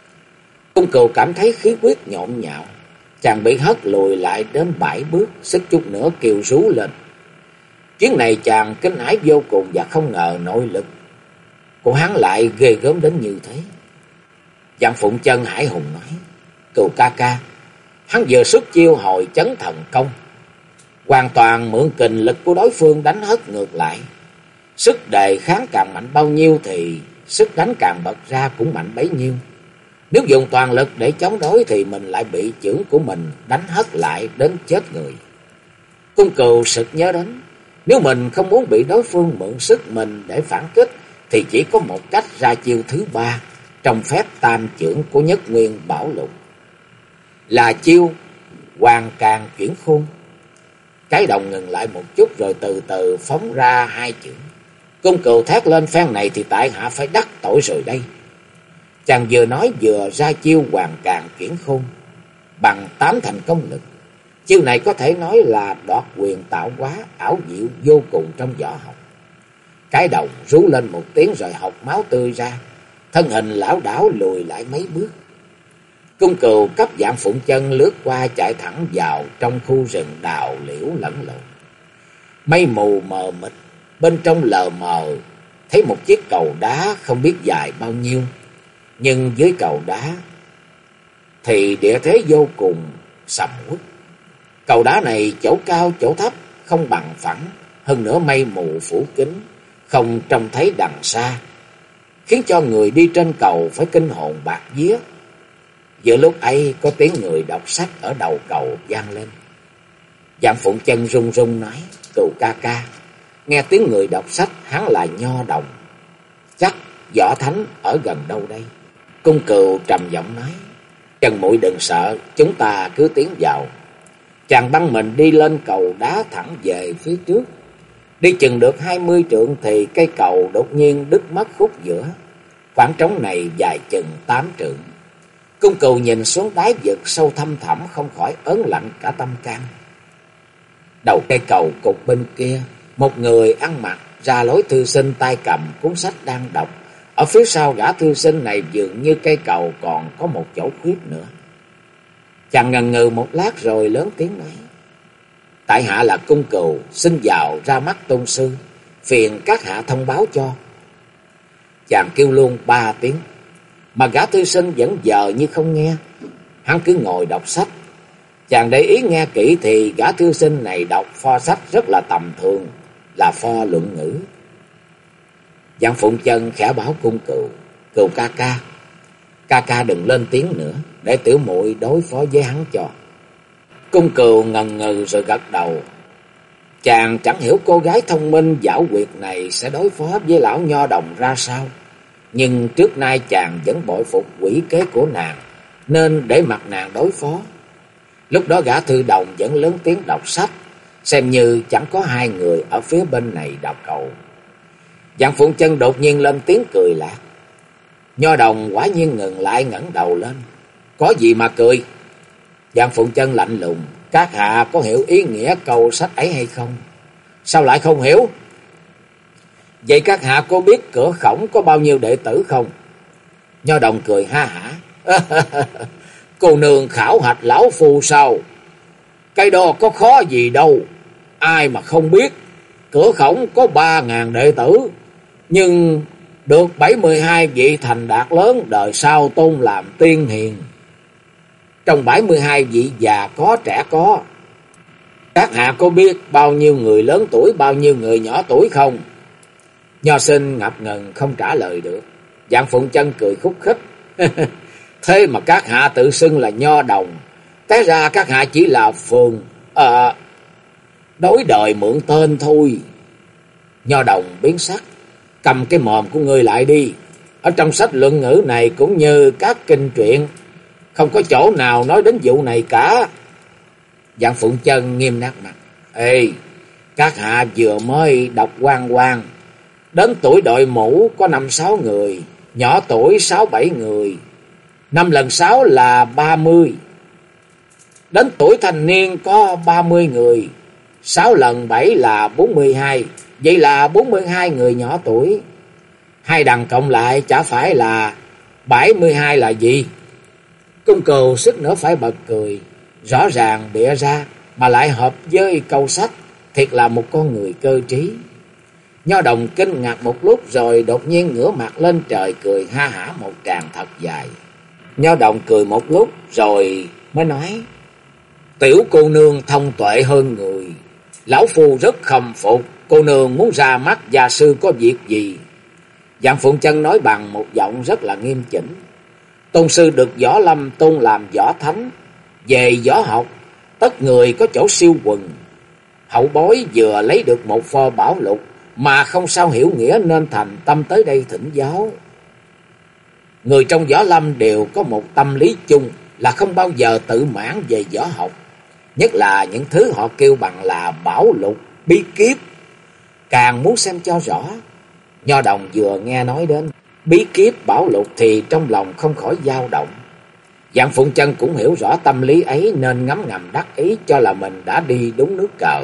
[SPEAKER 2] Cung Cừu cảm thấy khí huyết nhộn nhạo, chàng bị hất lùi lại đến 7 bước, suýt chút nữa kêu rú lên. Chuyến này chàng kinh hãi vô cùng và không ngờ nội lực của hắn lại ghê gớm đến như thế. Vạn Phụng Chân hải hùng nói: "Cừu ca ca." Hắn vừa xuất chiêu Hồi Chấn Thần Công, hoàn toàn mượn kình lực của đối phương đánh hất ngược lại. Sức đề kháng càng mạnh bao nhiêu thì sức đánh càng bật ra cũng mạnh bấy nhiêu. Nếu dùng toàn lực để chống đối thì mình lại bị chưởng của mình đánh hất lại đến chết người. Cung Cừu sực nhớ đến, nếu mình không muốn bị đối phương mượn sức mình để phản kích thì chỉ có một cách ra chiêu thứ 3 trong phép tam chưởng của Nhất Nguyên Bảo Lục, là chiêu Hoàn Càng Chuyển Khôn. Cái Đồng ngừng lại một chút rồi từ từ phóng ra 2 chưởng. Cung Cừu thét lên: "Phen này thì tại hạ phải đắc tội rồi đây." Chàng vừa nói vừa ra chiêu Hoàn Càng Chuyển Khôn bằng 8 thành công lực. Chiêu này có thể nói là đoạt quyền tạo hóa, ảo diệu vô cùng trong võ học. Cái Đồng rú lên một tiếng rồi học máu tươi ra, thân hình lảo đảo lùi lại mấy bước. Cung Cừu cấp Vạn Phụng Chân lướt qua chạy thẳng vào trong khu rừng đào liễu lẫn lộn. Mây mù mờ mịt, bên trong lờ mờ thấy một chiếc cầu đá không biết dài bao nhiêu, nhưng dưới cầu đá thì địa thế vô cùng sầm uất. Cầu đá này chỗ cao chỗ thấp không bằng phẳng, hơn nữa mây mù phủ kín, không trông thấy đằng xa, khiến cho người đi trên cầu phải kinh hồn bạt vía. Giữa lúc ấy có tiếng người đọc sách ở đầu cầu vang lên. Vạn Phụng Chân run run nói: "Cừu ca ca." Nghe tiếng người đọc sách hắn là Nho Đồng, chắc Võ Thánh ở gần đâu đây. Cung Cừu trầm giọng nói: "Chân muội đừng sợ, chúng ta cứ tiến vào." Chàng băng mình đi lên cầu đá thẳng về phía trước. Đi chừng được 20 trượng thì cây cầu đột nhiên đứt mất khúc giữa. Khoảng trống này dài chừng 8 trượng. Cung Cừu nhìn xuống đáy vực sâu thăm thẳm không khỏi ớn lạnh cả tâm can. Đầu cây cầu cục bên kia, một người ăn mặc ra lối thư sinh tay cầm cuốn sách đang đọc. Ở phía sau gã thư sinh này dường như cây cầu còn có một chỗ khuyết nữa. Chàng ngần ngừ một lát rồi lớn tiếng nói: "Tại hạ là Cung Cừu, xin vào ra mắt tôn sư, phiền các hạ thông báo cho." Chàng kêu luôn 3 tiếng, mà gã thư sinh vẫn vờ như không nghe. Hắn cứ ngồi đọc sách. Chàng để ý nghe kỹ thì gã thư sinh này đọc pho sách rất là tầm thường, là pho luận ngữ. Vạn Phụng Chân khẽ bảo Cung Cừu: "Cừu ca ca, ca ca đừng lên tiếng nữa, để tiểu muội đối phó với hắn cho." Cung Cừu ngần ngừ rồi gật đầu. Chàng chẳng hiểu cô gái thông minh giảo quyệt này sẽ đối phó với lão Nho Đồng ra sao, nhưng trước nay chàng vẫn bội phục quỷ kế của nàng, nên để mặc nàng đối phó. Lúc đó gã thư đồng vẫn lớn tiếng đọc sách, xem như chẳng có hai người ở phía bên này đào cầu. Dạng Phụng Chân đột nhiên lên tiếng cười lạc. Nho Đồng quả nhiên ngừng lại, ngẩng đầu lên. Có gì mà cười? Dạng Phụng Chân lạnh lùng. Các hạ có hiểu ý nghĩa câu sách ấy hay không? Sao lại không hiểu? Vậy các hạ có biết cửa khổng có bao nhiêu đệ tử không? Nho Đồng cười ha hả. Cô nương khảo hạch lão phu sao? Cái đó có khó gì đâu. Ai mà không biết. Cửa khổng có 3.000 đệ tử. Nhưng được 72 vị thành đạt lớn đời sau tôn làm tiên hiền. Trong 72 vị già có trẻ có. Các hạ có biết bao nhiêu người lớn tuổi, bao nhiêu người nhỏ tuổi không? Nho sinh ngập ngừng không trả lời được. Dạng Phụng Chân cười khúc khích. Thế mà các hạ tự xưng là Nho Đồng. Té ra các hạ chỉ là phường đối đời mượn tên thôi. Nho Đồng biến sắc. Cầm cái mồm của ngươi lại đi. Ở trong sách luận ngữ này cũng như các kinh truyện, không có chỗ nào nói đến vụ này cả. Dạng Phụng Chân nghiêm nét mặt. Ê, các hạ vừa mới đọc quan quan. Đến tuổi đội mũ có 5-6 người, nhỏ tuổi 6-7 người. 5 lần 6 là 30. Đến tuổi thành niên có 30 người, 6 lần 7 là 42. Vậy là 42 người nhỏ tuổi. Hai đằng cộng lại chả phải là 72 là gì? Cung Cừu sức nữa phải bật cười. Rõ ràng bịa ra mà lại hợp với câu sách. Thiệt là một con người cơ trí. Nho Đồng kinh ngạc một lúc rồi đột nhiên ngửa mặt lên trời cười ha hả một tràng thật dài. Nho Đồng cười một lúc rồi mới nói. Tiểu cô nương thông tuệ hơn người. Lão phu rất khâm phục. Cô nương muốn ra mắt gia sư có việc gì? Dạng Phụng Chân nói bằng một giọng rất là nghiêm chỉnh. Tôn sư được Võ Lâm tôn làm võ thánh. Về võ học, tất người có chỗ siêu quần. Hậu bối vừa lấy được một pho bảo lục mà không sao hiểu nghĩa nên thành tâm tới đây thỉnh giáo. Người trong võ lâm đều có một tâm lý chung là không bao giờ tự mãn về võ học. Nhất là những thứ họ kêu bằng là bảo lục, bí kíp. Càng muốn xem cho rõ. Nho Đồng vừa nghe nói đến bí kíp bảo lục thì trong lòng không khỏi dao động. Dạng Phụng Chân cũng hiểu rõ tâm lý ấy nên ngấm ngầm đắc ý cho là mình đã đi đúng nước cờ.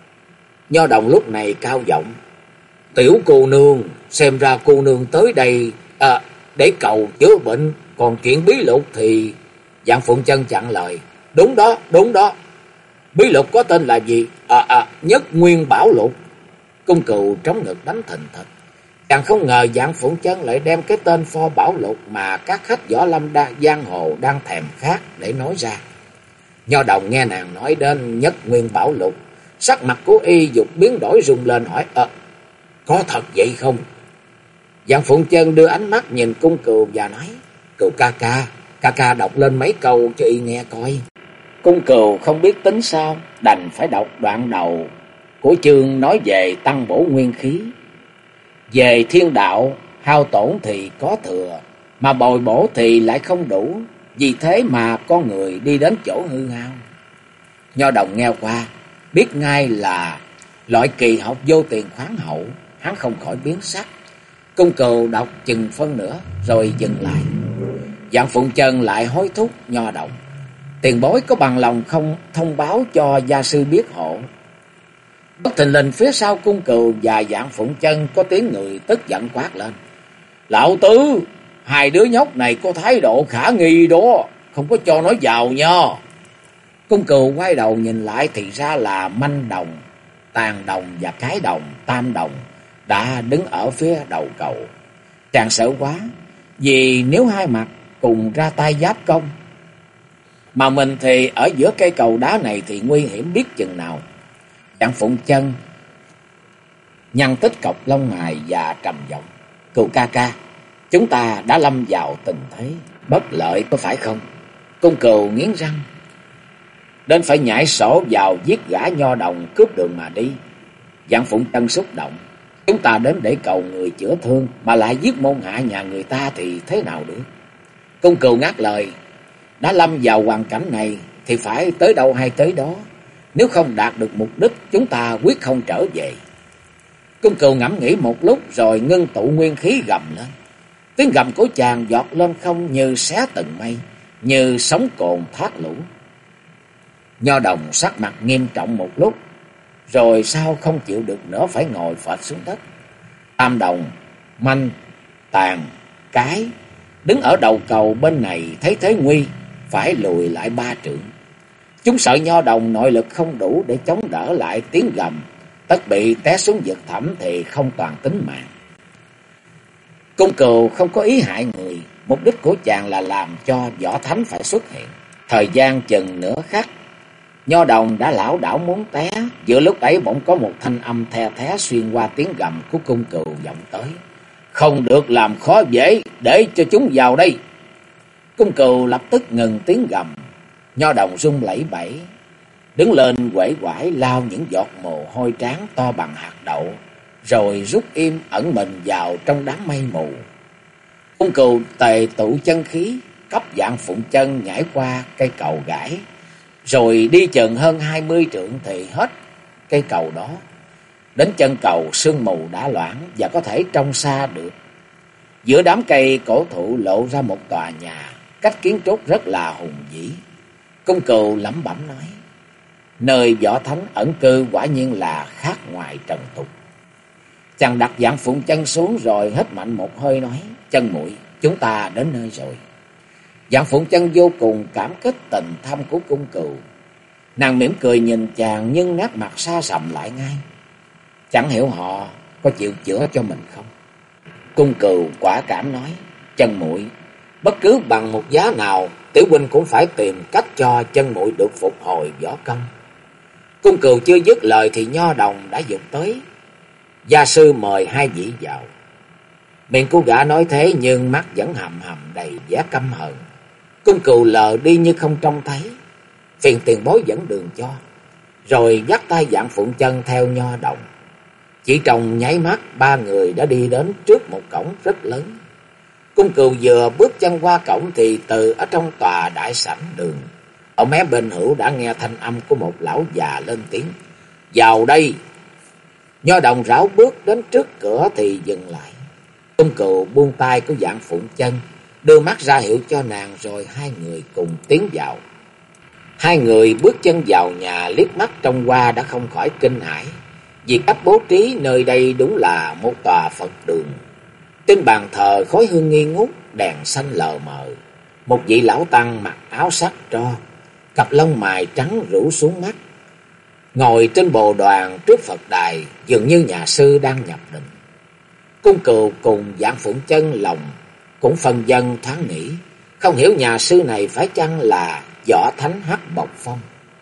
[SPEAKER 2] Nho Đồng lúc này cao giọng. Tiểu cô nương, xem ra cô nương tới đây để cầu chữa bệnh. Còn chuyện bí lục thì... Dạng Phụng Chân chặn lời. Đúng đó, đúng đó. Bí lục có tên là gì? Nhất Nguyên Bảo Lục. Cung Cừu trống ngực đánh thình thịch. Chàng không ngờ Dạng Phụng Chân lại đem cái tên pho bảo lục mà các khách võ lâm giang hồ đang thèm khát để nói ra. Nho Đồng nghe nàng nói đến Nhất Nguyên Bảo Lục, sắc mặt của y dục biến đổi rung lên hỏi. Có thật vậy không? Dạng Phụng Chân đưa ánh mắt nhìn Cung Cừu và nói. Cừu ca ca đọc lên mấy câu cho y nghe coi. Cung Cừu không biết tính sao, đành phải đọc đoạn đầu của chương nói về tăng bổ nguyên khí. Về thiên đạo, hao tổn thì có thừa, mà bồi bổ thì lại không đủ. Vì thế mà con người đi đến chỗ hư hao. Nho Đồng nghe qua, biết ngay là loại kỳ học vô tiền khoáng hậu. Hắn không khỏi biến sắc. Cung Cừu đọc chừng phân nữa rồi dừng lại. Dạng Phụng Chân lại hối thúc Nho Đồng. Tiền bối có bằng lòng không thông báo cho gia sư biết hộ? Bất thình lình phía sau Cung Cừu và Dạng Phụng Chân có tiếng người tức giận quát lên. Lão tứ, hai đứa nhóc này có thái độ khả nghi đó, không có cho nói vào nha. Cung Cừu quay đầu nhìn lại thì ra là Manh Đồng, Tàn Đồng và Cái Đồng, Tam Đồng đã đứng ở phía đầu cầu. Chàng sợ quá, vì nếu hai mặt cùng ra tay giáp công, mà mình thì ở giữa cây cầu đá này thì nguy hiểm biết chừng nào. Dạng Phụng Chân nhăn tích cọc lông mày và trầm giọng. Cừu ca, chúng ta đã lâm vào tình thế bất lợi có phải không? Cung Cừu nghiến răng. Đến phải nhảy sổ vào giết gã Nho Đồng cướp đường mà đi. Dạng Phụng Chân xúc động. Chúng ta đến để cầu người chữa thương mà lại giết môn hạ nhà người ta thì thế nào được? Cung Cừu ngắt lời. Đã lâm vào hoàn cảnh này thì phải tới đâu hay tới đó. Nếu không đạt được mục đích chúng ta quyết không trở về. Cung Cừu ngẫm nghĩ một lúc rồi ngưng tụ nguyên khí gầm lên. Tiếng gầm của chàng giọt lên không như xé từng mây, như sóng cồn thác lũ. Nho Đồng sắc mặt nghiêm trọng một lúc, rồi sau không chịu được nữa phải ngồi phệt xuống đất. Tam Đồng, Manh, Tàn, Cái đứng ở đầu cầu bên này thấy thế nguy, phải lùi lại 3 trượng. Chúng sợ Nho Đồng nội lực không đủ để chống đỡ lại tiếng gầm, tất bị té xuống vực thẳm thì không toàn tính mạng. Cung Cừu không có ý hại người, mục đích của chàng là làm cho Võ Thánh phải xuất hiện. Thời gian chừng nửa khắc, Nho Đồng đã lảo đảo muốn té, giữa lúc ấy bỗng có một thanh âm the thé xuyên qua tiếng gầm của Cung Cừu vọng tới. Không được làm khó dễ, để cho chúng vào đây. Cung Cừu lập tức ngừng tiếng gầm. Nho Đồng run lẩy bẩy, đứng lên quẩy quải lao những giọt mồ hôi trán to bằng hạt đậu, rồi rút im ẩn mình vào trong đám mây mù. Cung Cừu tề tụ chân khí, cấp Dạng Phụng Chân nhảy qua cây cầu gãy, rồi đi chừng hơn 20 trượng thì hết cây cầu đó. Đến chân cầu sương mù đã loãng và có thể trông xa được. Giữa đám cây cổ thụ lộ ra một tòa nhà, cách kiến trúc rất là hùng vĩ. Cung Cừu lẩm bẩm nói, nơi Võ Thánh ẩn cư quả nhiên là khác ngoài trần tục. Chàng đặt Dạng Phụng Chân xuống rồi hít mạnh một hơi nói, Chân muội, chúng ta đến nơi rồi. Dạng Phụng Chân vô cùng cảm kích tình thâm của Cung Cừu. Nàng mỉm cười nhìn chàng nhưng nét mặt xa sầm lại ngay. Chẳng hiểu họ có chịu chữa cho mình không? Cung Cừu quả cảm nói, Chân muội, bất cứ bằng một giá nào, tiểu huynh cũng phải tìm cách cho chân muội được phục hồi võ công. Cung Cừu chưa dứt lời thì Nho Đồng đã vụt tới. Gia sư mời hai vị vào. Miệng cô gã nói thế nhưng mắt vẫn hầm hầm đầy vẻ căm hờn. Cung Cừu lờ đi như không trông thấy, phiền tiền bối dẫn đường cho, rồi dắt tay Dạng Phụng Chân theo Nho Đồng. Chỉ trong nháy mắt, ba người đã đi đến trước một cổng rất lớn. Cung Cừu vừa bước chân qua cổng thì từ ở trong tòa đại sảnh đường, ở mé bên hữu đã nghe thanh âm của một lão già lên tiếng, vào đây. Nho Đồng rảo bước đến trước cửa thì dừng lại. Cung Cừu buông tay của Dạng Phụng Chân, đưa mắt ra hiệu cho nàng, rồi hai người cùng tiến vào. Hai người bước chân vào nhà, liếc mắt trông qua đã không khỏi kinh hãi, vì cách bố trí nơi đây đúng là một tòa Phật đường. Trên bàn thờ khói hương nghi ngút, đèn xanh lờ mờ. Một vị lão tăng mặc áo sắt tro, cặp lông mày trắng rủ xuống mắt, ngồi trên bồ đoàn trước Phật đài, dường như nhà sư đang nhập định. Cung Cừu cùng Dạng Phụng Chân lòng cũng phân vân thoáng nghĩ, không hiểu nhà sư này phải chăng là Võ Thánh Hắc Bộc Phong,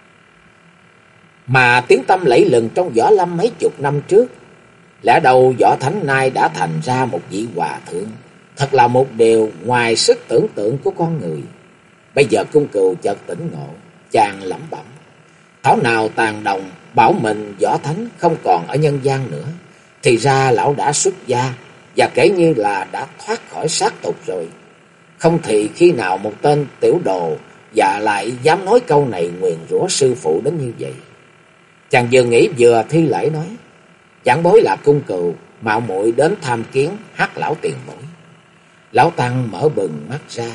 [SPEAKER 2] mà tiếng tăm lẫy lừng trong võ lâm mấy chục năm trước. Lẽ đâu Võ Thánh nay đã thành ra một vị hòa thượng, thật là một điều ngoài sức tưởng tượng của con người. Bây giờ Cung Cừu chợt tỉnh ngộ, chàng lẩm bẩm, thảo nào Tàn Đồng bảo mình Võ Thánh không còn ở nhân gian nữa, thì ra lão đã xuất gia và kể như là đã thoát khỏi sát tục rồi. Không thì khi nào một tên tiểu đồ và lại dám nói câu này nguyền rủa sư phụ đến như vậy. Chàng vừa nghĩ vừa thi lễ nói, chẳng bối là Cung Cừu mạo muội đến tham kiến Hắc lão tiền bối. Lão tăng mở bừng mắt ra,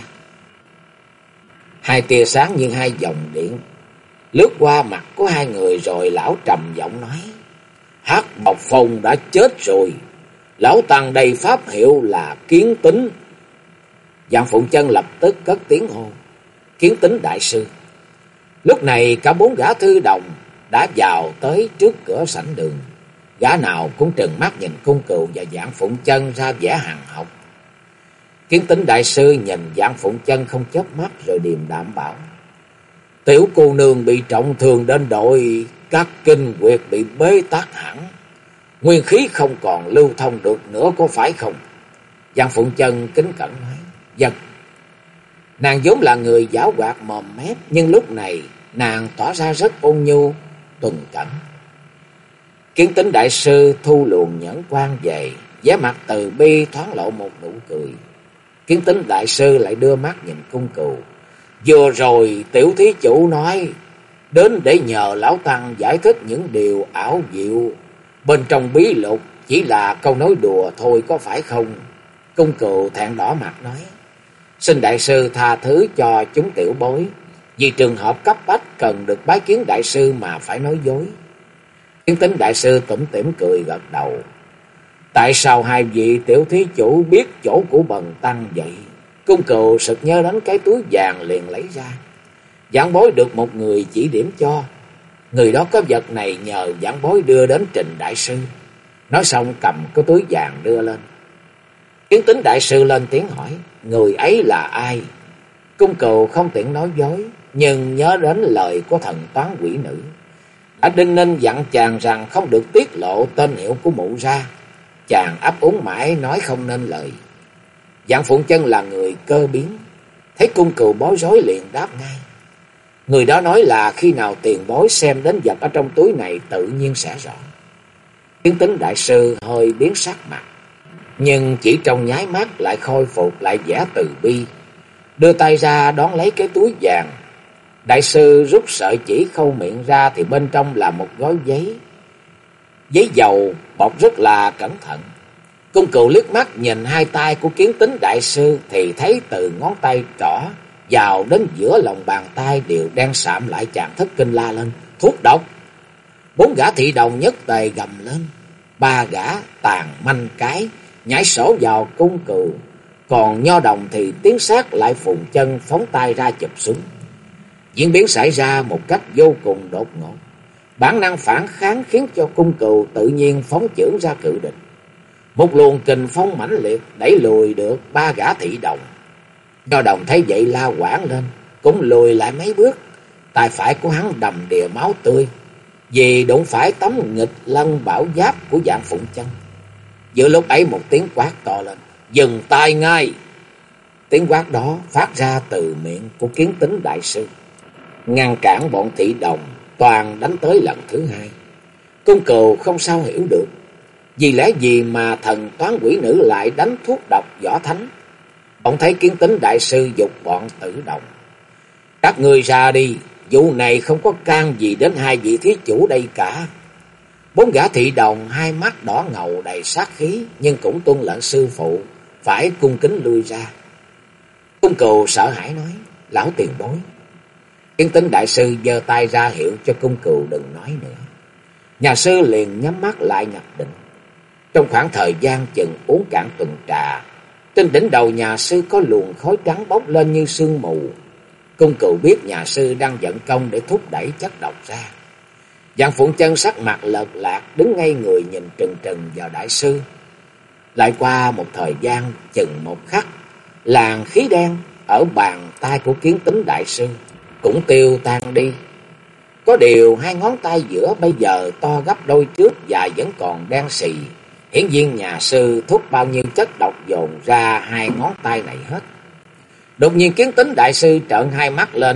[SPEAKER 2] hai tia sáng như hai dòng điện lướt qua mặt của hai người, rồi lão trầm giọng nói, Hắc Bộc Phong đã chết rồi, lão tăng đây pháp hiệu là Kiến Tính. Dạng Phụng Chân lập tức cất tiếng hô, Kiến Tính đại sư. Lúc này cả bốn gã thư đồng đã vào tới trước cửa sảnh đường, gã nào cũng trừng mắt nhìn Cung Cừu và Dạng Phụng Chân ra vẻ hằn học. Kiến Tính đại sư nhìn Dạng Phụng Chân không chớp mắt rồi điềm đạm bảo, tiểu cô nương bị trọng thương đến độ các kinh quyệt bị bế tắc hẳn, nguyên khí không còn lưu thông được nữa, có phải không? Dạng Phụng Chân kính cẩn nói, vâng. Nàng vốn là người giảo hoạt mồm mép, nhưng lúc này nàng tỏ ra rất ôn nhu tuần cẩn. Kiến Tính đại sư thu luồng nhẫn quan về, vẻ mặt từ bi thoáng lộ một nụ cười. Kiến Tính đại sư lại đưa mắt nhìn Cung Cừu, vừa rồi tiểu thí chủ nói đến để nhờ lão tăng giải thích những điều ảo diệu bên trong bí lục chỉ là câu nói đùa thôi có phải không? Cung Cừu thẹn đỏ mặt nói. Xin đại sư tha thứ cho chúng tiểu bối, vì trường hợp cấp bách cần được bái kiến đại sư mà phải nói dối. Kiến Tính đại sư tủm tỉm cười gật đầu. Tại sao hai vị tiểu thí chủ biết chỗ của bần tăng vậy? Cung Cừu sực nhớ đến cái túi vàng liền lấy ra. Giảng bối được một người chỉ điểm cho. Người đó có vật này nhờ giảng bối đưa đến Trình đại sư. Nói xong cầm cái túi vàng đưa lên. Kiến Tính đại sư lên tiếng hỏi, người ấy là ai? Cung Cừu không tiện nói dối, nhưng nhớ đến lời của thần toán quỷ nữ đã đinh ninh dặn chàng rằng không được tiết lộ tên hiệu của mụ ra. Chàng ấp úng mãi nói không nên lời. Dạng Phụng Chân là người cơ biến, thấy Cung Cừu bối rối liền đáp ngay. Người đó nói là khi nào tiền bối xem đến vật ở trong túi này tự nhiên sẽ rõ. Kiến Tính đại sư hơi biến sắc mặt, nhưng chỉ trong nháy mắt lại khôi phục lại vẻ từ bi, đưa tay ra đón lấy cái túi vàng. Đại sư rút sợi chỉ khâu miệng ra thì bên trong là một gói giấy. Giấy dầu bọc rất là cẩn thận. Cung Cừu liếc mắt nhìn hai tay của Kiến Tính đại sư thì thấy từ ngón tay trỏ vào đến giữa lòng bàn tay đều đen sạm lại. Chàng thất kinh la lên, thuốc độc! Bốn gã thị đồng nhất tề gầm lên. Ba gã tàn manh cái nhảy sổ vào Cung Cừu, còn Nho Đồng thì tiến sát lại Phụng Chân phóng tay ra chụp súng. Diễn biến xảy ra một cách vô cùng đột ngột. Bản năng phản kháng khiến cho Cung Cừu tự nhiên phóng chưởng ra cự địch. Một luồng kình phong mãnh liệt đẩy lùi được ba gã thị đồng. Nho Đồng thấy vậy la quảng lên, cũng lùi lại mấy bước. Tay phải của hắn đầm đìa máu tươi, vì đụng phải tấm nghịch lân bảo giáp của Dạng Phụng Chân. Giữa lúc ấy một tiếng quát to lên, dừng tay ngay! Tiếng quát đó phát ra từ miệng của Kiến Tính đại sư, ngăn cản bọn thị đồng toàn đánh tới lần thứ hai. Cung Cừu không sao hiểu được, vì lẽ gì mà thần toán quỷ nữ lại đánh thuốc độc võ thánh. Ông thấy Kiến Tính đại sư dục bọn tử đồng. Các ngươi ra đi, vụ này không có can gì đến hai vị thí chủ đây cả. Bốn gã thị đồng hai mắt đỏ ngầu đầy sát khí, nhưng cũng tuân lệnh sư phụ, phải cung kính lui ra. Cung Cừu sợ hãi nói, lão tiền bối. Kiến Tính đại sư giơ tay ra hiệu cho Cung Cừu đừng nói nữa. Nhà sư liền nhắm mắt lại nhập định. Trong khoảng thời gian chừng uống cạn tuần trà, trên đỉnh đầu nhà sư có luồng khói trắng bốc lên như sương mù. Cung Cừu biết nhà sư đang vận công để thúc đẩy chất độc ra. Dạng Phụng Chân sắc mặt lợt lạc, đứng ngay người nhìn trừng trừng vào đại sư. Lại qua một thời gian chừng một khắc, làn khí đen ở bàn tay của Kiến Tính đại sư cũng tiêu tan đi. Có điều hai ngón tay giữa bây giờ to gấp đôi trước và vẫn còn đen xì. Hiển nhiên nhà sư thúc bao nhiêu chất độc dồn ra hai ngón tay này hết. Đột nhiên Kiến Tính đại sư trợn hai mắt lên.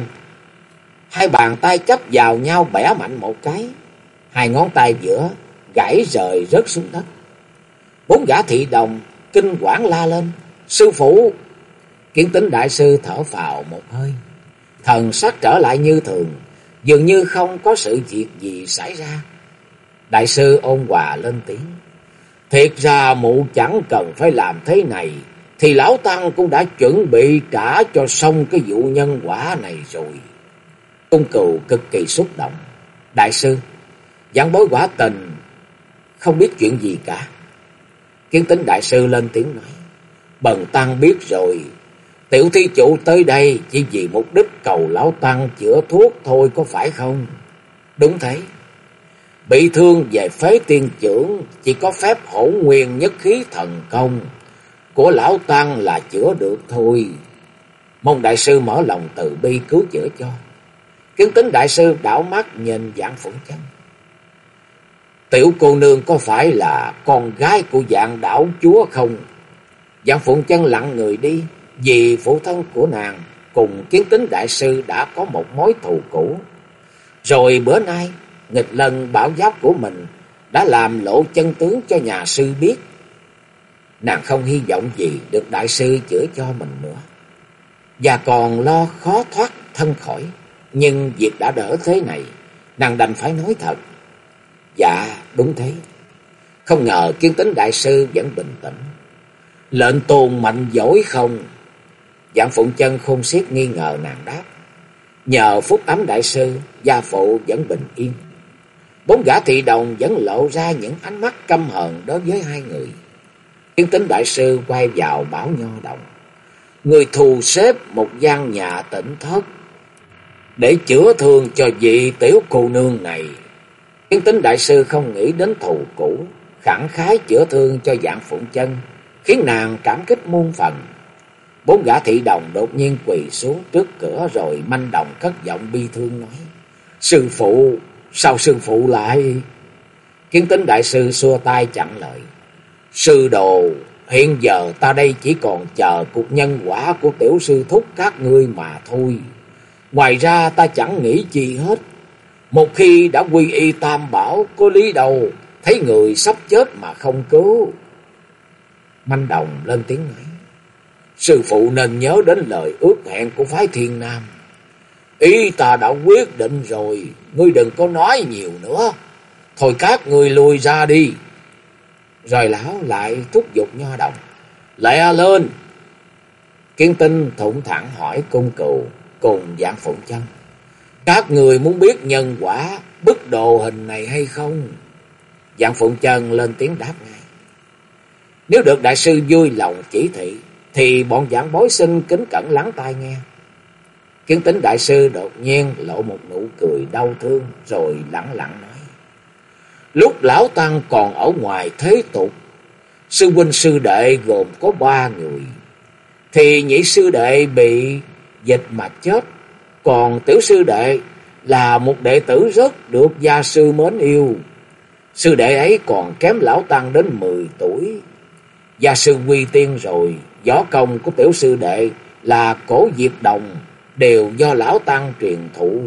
[SPEAKER 2] Hai bàn tay chấp vào nhau bẻ mạnh một cái. Hai ngón tay giữa gãy rời rớt xuống đất. Bốn gã thị đồng kinh hoảng la lên, sư phụ! Kiến Tính đại sư thở phào một hơi, thần sắc trở lại như thường, dường như không có sự việc gì xảy ra. Đại sư ôn hòa lên tiếng, thiệt ra mụ chẳng cần phải làm thế này, thì lão tăng cũng đã chuẩn bị trả cho xong cái vụ nhân quả này rồi. Cung Cừu cực kỳ xúc động, đại sư, giảng bối quả tình không biết chuyện gì cả. Kiến Tính đại sư lên tiếng nói, bần tăng biết rồi, tiểu thí chủ tới đây chỉ vì mục đích cầu lão tăng chữa thuốc thôi có phải không? Đúng thế. Bị thương về phế tiên chưởng, chỉ có phép hỗn nguyên nhất khí thần công của lão tăng là chữa được thôi. Mong đại sư mở lòng từ bi cứu chữa cho. Kiến Tính đại sư đảo mắt nhìn Dạng Phụng Chân. Tiểu cô nương có phải là con gái của Dạng đảo chúa không? Dạng Phụng Chân lặng người đi, vì phụ thân của nàng cùng Kiến Tính đại sư đã có một mối thù cũ. Rồi bữa nay nghịch lân bảo giáp của mình đã làm lộ chân tướng cho nhà sư biết. Nàng không hy vọng gì được đại sư chữa cho mình nữa, và còn lo khó thoát thân khỏi. Nhưng việc đã đỡ thế này, nàng đành phải nói thật. Dạ đúng thế. Không ngờ Kiên Tính đại sư vẫn bình tĩnh. Lệnh tôn mạnh giỏi không? Dạng Phụng Chân khôn xiết nghi ngờ nàng đáp. Nhờ phúc ấm đại sư, gia phụ vẫn bình yên. Bốn gã thị đồng vẫn lộ ra những ánh mắt căm hờn đối với hai người. Kiên Tính đại sư quay vào bảo Nho Đồng. Người thù xếp một gian nhà tỉnh thất để chữa thương cho vị tiểu cô nương này. Kiên Tính đại sư không nghĩ đến thù cũ, khẳng khái chữa thương cho Dạng Phụng Chân, khiến nàng cảm kích muôn phần. Bốn gã thị đồng đột nhiên quỳ xuống trước cửa rồi manh động cất giọng bi thương nói: Sư phụ, sao sư phụ lại? Kiên Tính đại sư xua tay chặn lời: Sư đồ, hiện giờ ta đây chỉ còn chờ cuộc nhân quả của tiểu sư thúc các ngươi mà thôi. Ngoài ra ta chẳng nghĩ gì hết. Một khi đã quy y tam bảo, có lý đâu thấy người sắp chết mà không cứu. Manh Đồng lên tiếng nói: Sư phụ nên nhớ đến lời ước hẹn của phái Thiên Nam. Ý ta đã quyết định rồi, ngươi đừng có nói nhiều nữa. Thôi các ngươi lui ra đi. Rồi lão lại thúc giục Nho Đồng: Lẹ lên! Kiên Tinh thủng thẳng hỏi Cung Cừu cùng Dạng Phụng Chân: Các người muốn biết nhân quả bức đồ hình này hay không? Dạng Phụng Chân lên tiếng đáp ngay: Nếu được đại sư vui lòng chỉ thị, thì bọn giảng bối xin kính cẩn lắng tai nghe. Kiên Tính đại sư đột nhiên lộ một nụ cười đau thương, rồi lẳng lặng nói: Lúc lão tăng còn ở ngoài thế tục, sư huynh sư đệ gồm có 3 người. Thì nhị sư đệ bị dịch mà chết, còn tiểu sư đệ là một đệ tử rất được gia sư mến yêu. Sư đệ ấy còn kém lão tăng đến 10 tuổi. Gia sư quy tiên rồi, võ công của tiểu sư đệ là Cổ Diệt Đồng đều do lão tăng truyền thụ.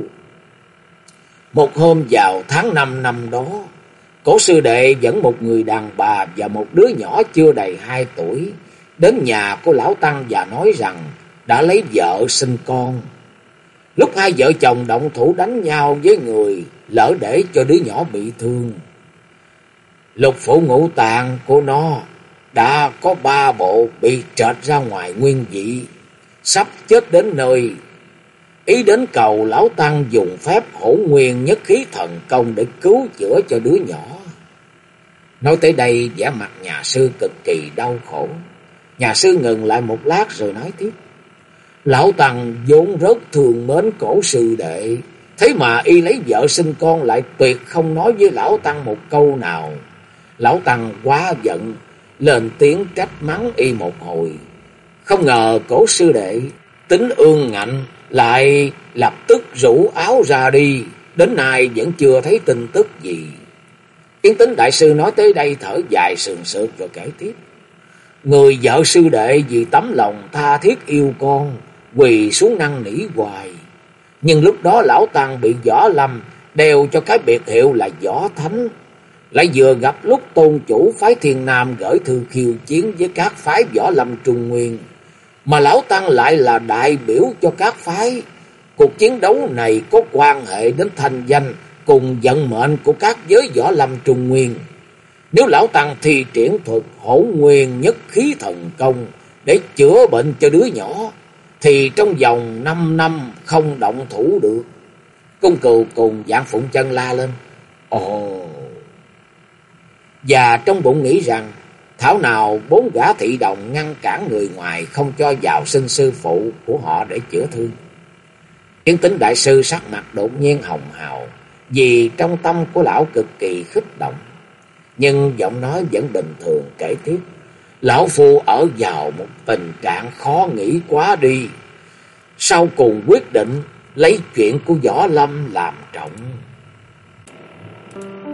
[SPEAKER 2] Một hôm vào tháng 5 năm đó, Cổ sư đệ dẫn một người đàn bà và một đứa nhỏ chưa đầy 2 tuổi đến nhà của lão tăng và nói rằng đã lấy vợ sinh con. Lúc hai vợ chồng động thủ đánh nhau với người, lỡ để cho đứa nhỏ bị thương. Lục phủ ngũ tạng của nó đã có 3 bộ bị trệt ra ngoài nguyên vị, sắp chết đến nơi. Ý đến cầu lão tăng dùng phép Hỗn Nguyên Nhất Khí thần công để cứu chữa cho đứa nhỏ. Nói tới đây, vẻ mặt nhà sư cực kỳ đau khổ. Nhà sư ngừng lại một lát rồi nói tiếp: Lão tăng vốn rất thương mến Cổ sư đệ, thế mà y lấy vợ sinh con lại tuyệt không nói với lão tăng một câu nào. Lão tăng quá giận, lên tiếng trách mắng y một hồi. Không ngờ Cổ sư đệ tính ương ngạnh, lại lập tức rủ áo ra đi, đến nay vẫn chưa thấy tin tức gì. Kiên Tính đại sư nói tới đây thở dài sườn sượt rồi kể tiếp: Người vợ sư đệ vì tấm lòng tha thiết yêu con, quỳ xuống năn nỉ hoài. Nhưng lúc đó lão tăng bị Võ Lâm đeo cho cái biệt hiệu là Võ Thánh, lại vừa gặp lúc tôn chủ phái Thiên Nam gửi thư khiêu chiến với các phái Võ Lâm Trung Nguyên, mà lão tăng lại là đại biểu cho các phái. Cuộc chiến đấu này có quan hệ đến thanh danh cùng vận mệnh của các giới Võ Lâm Trung Nguyên. Nếu lão tăng thi triển thuật Hỗn Nguyên Nhất Khí thần công để chữa bệnh cho đứa nhỏ, thì trong vòng 5 năm không động thủ được. Cung Cừu cùng Dạng Phụng Chân la lên: Ồ! Và trong bụng nghĩ rằng thảo nào 4 gã thị đồng ngăn cản người ngoài không cho vào xin sư phụ của họ để chữa thương. Kiên Tính đại sư sắc mặt đột nhiên hồng hào, vì trong tâm của lão cực kỳ kích động. Nhưng giọng nói vẫn bình thường kể tiếp: Lão phu ở vào một tình trạng khó nghĩ quá đi, sau cùng quyết định lấy chuyện của Võ Lâm làm trọng.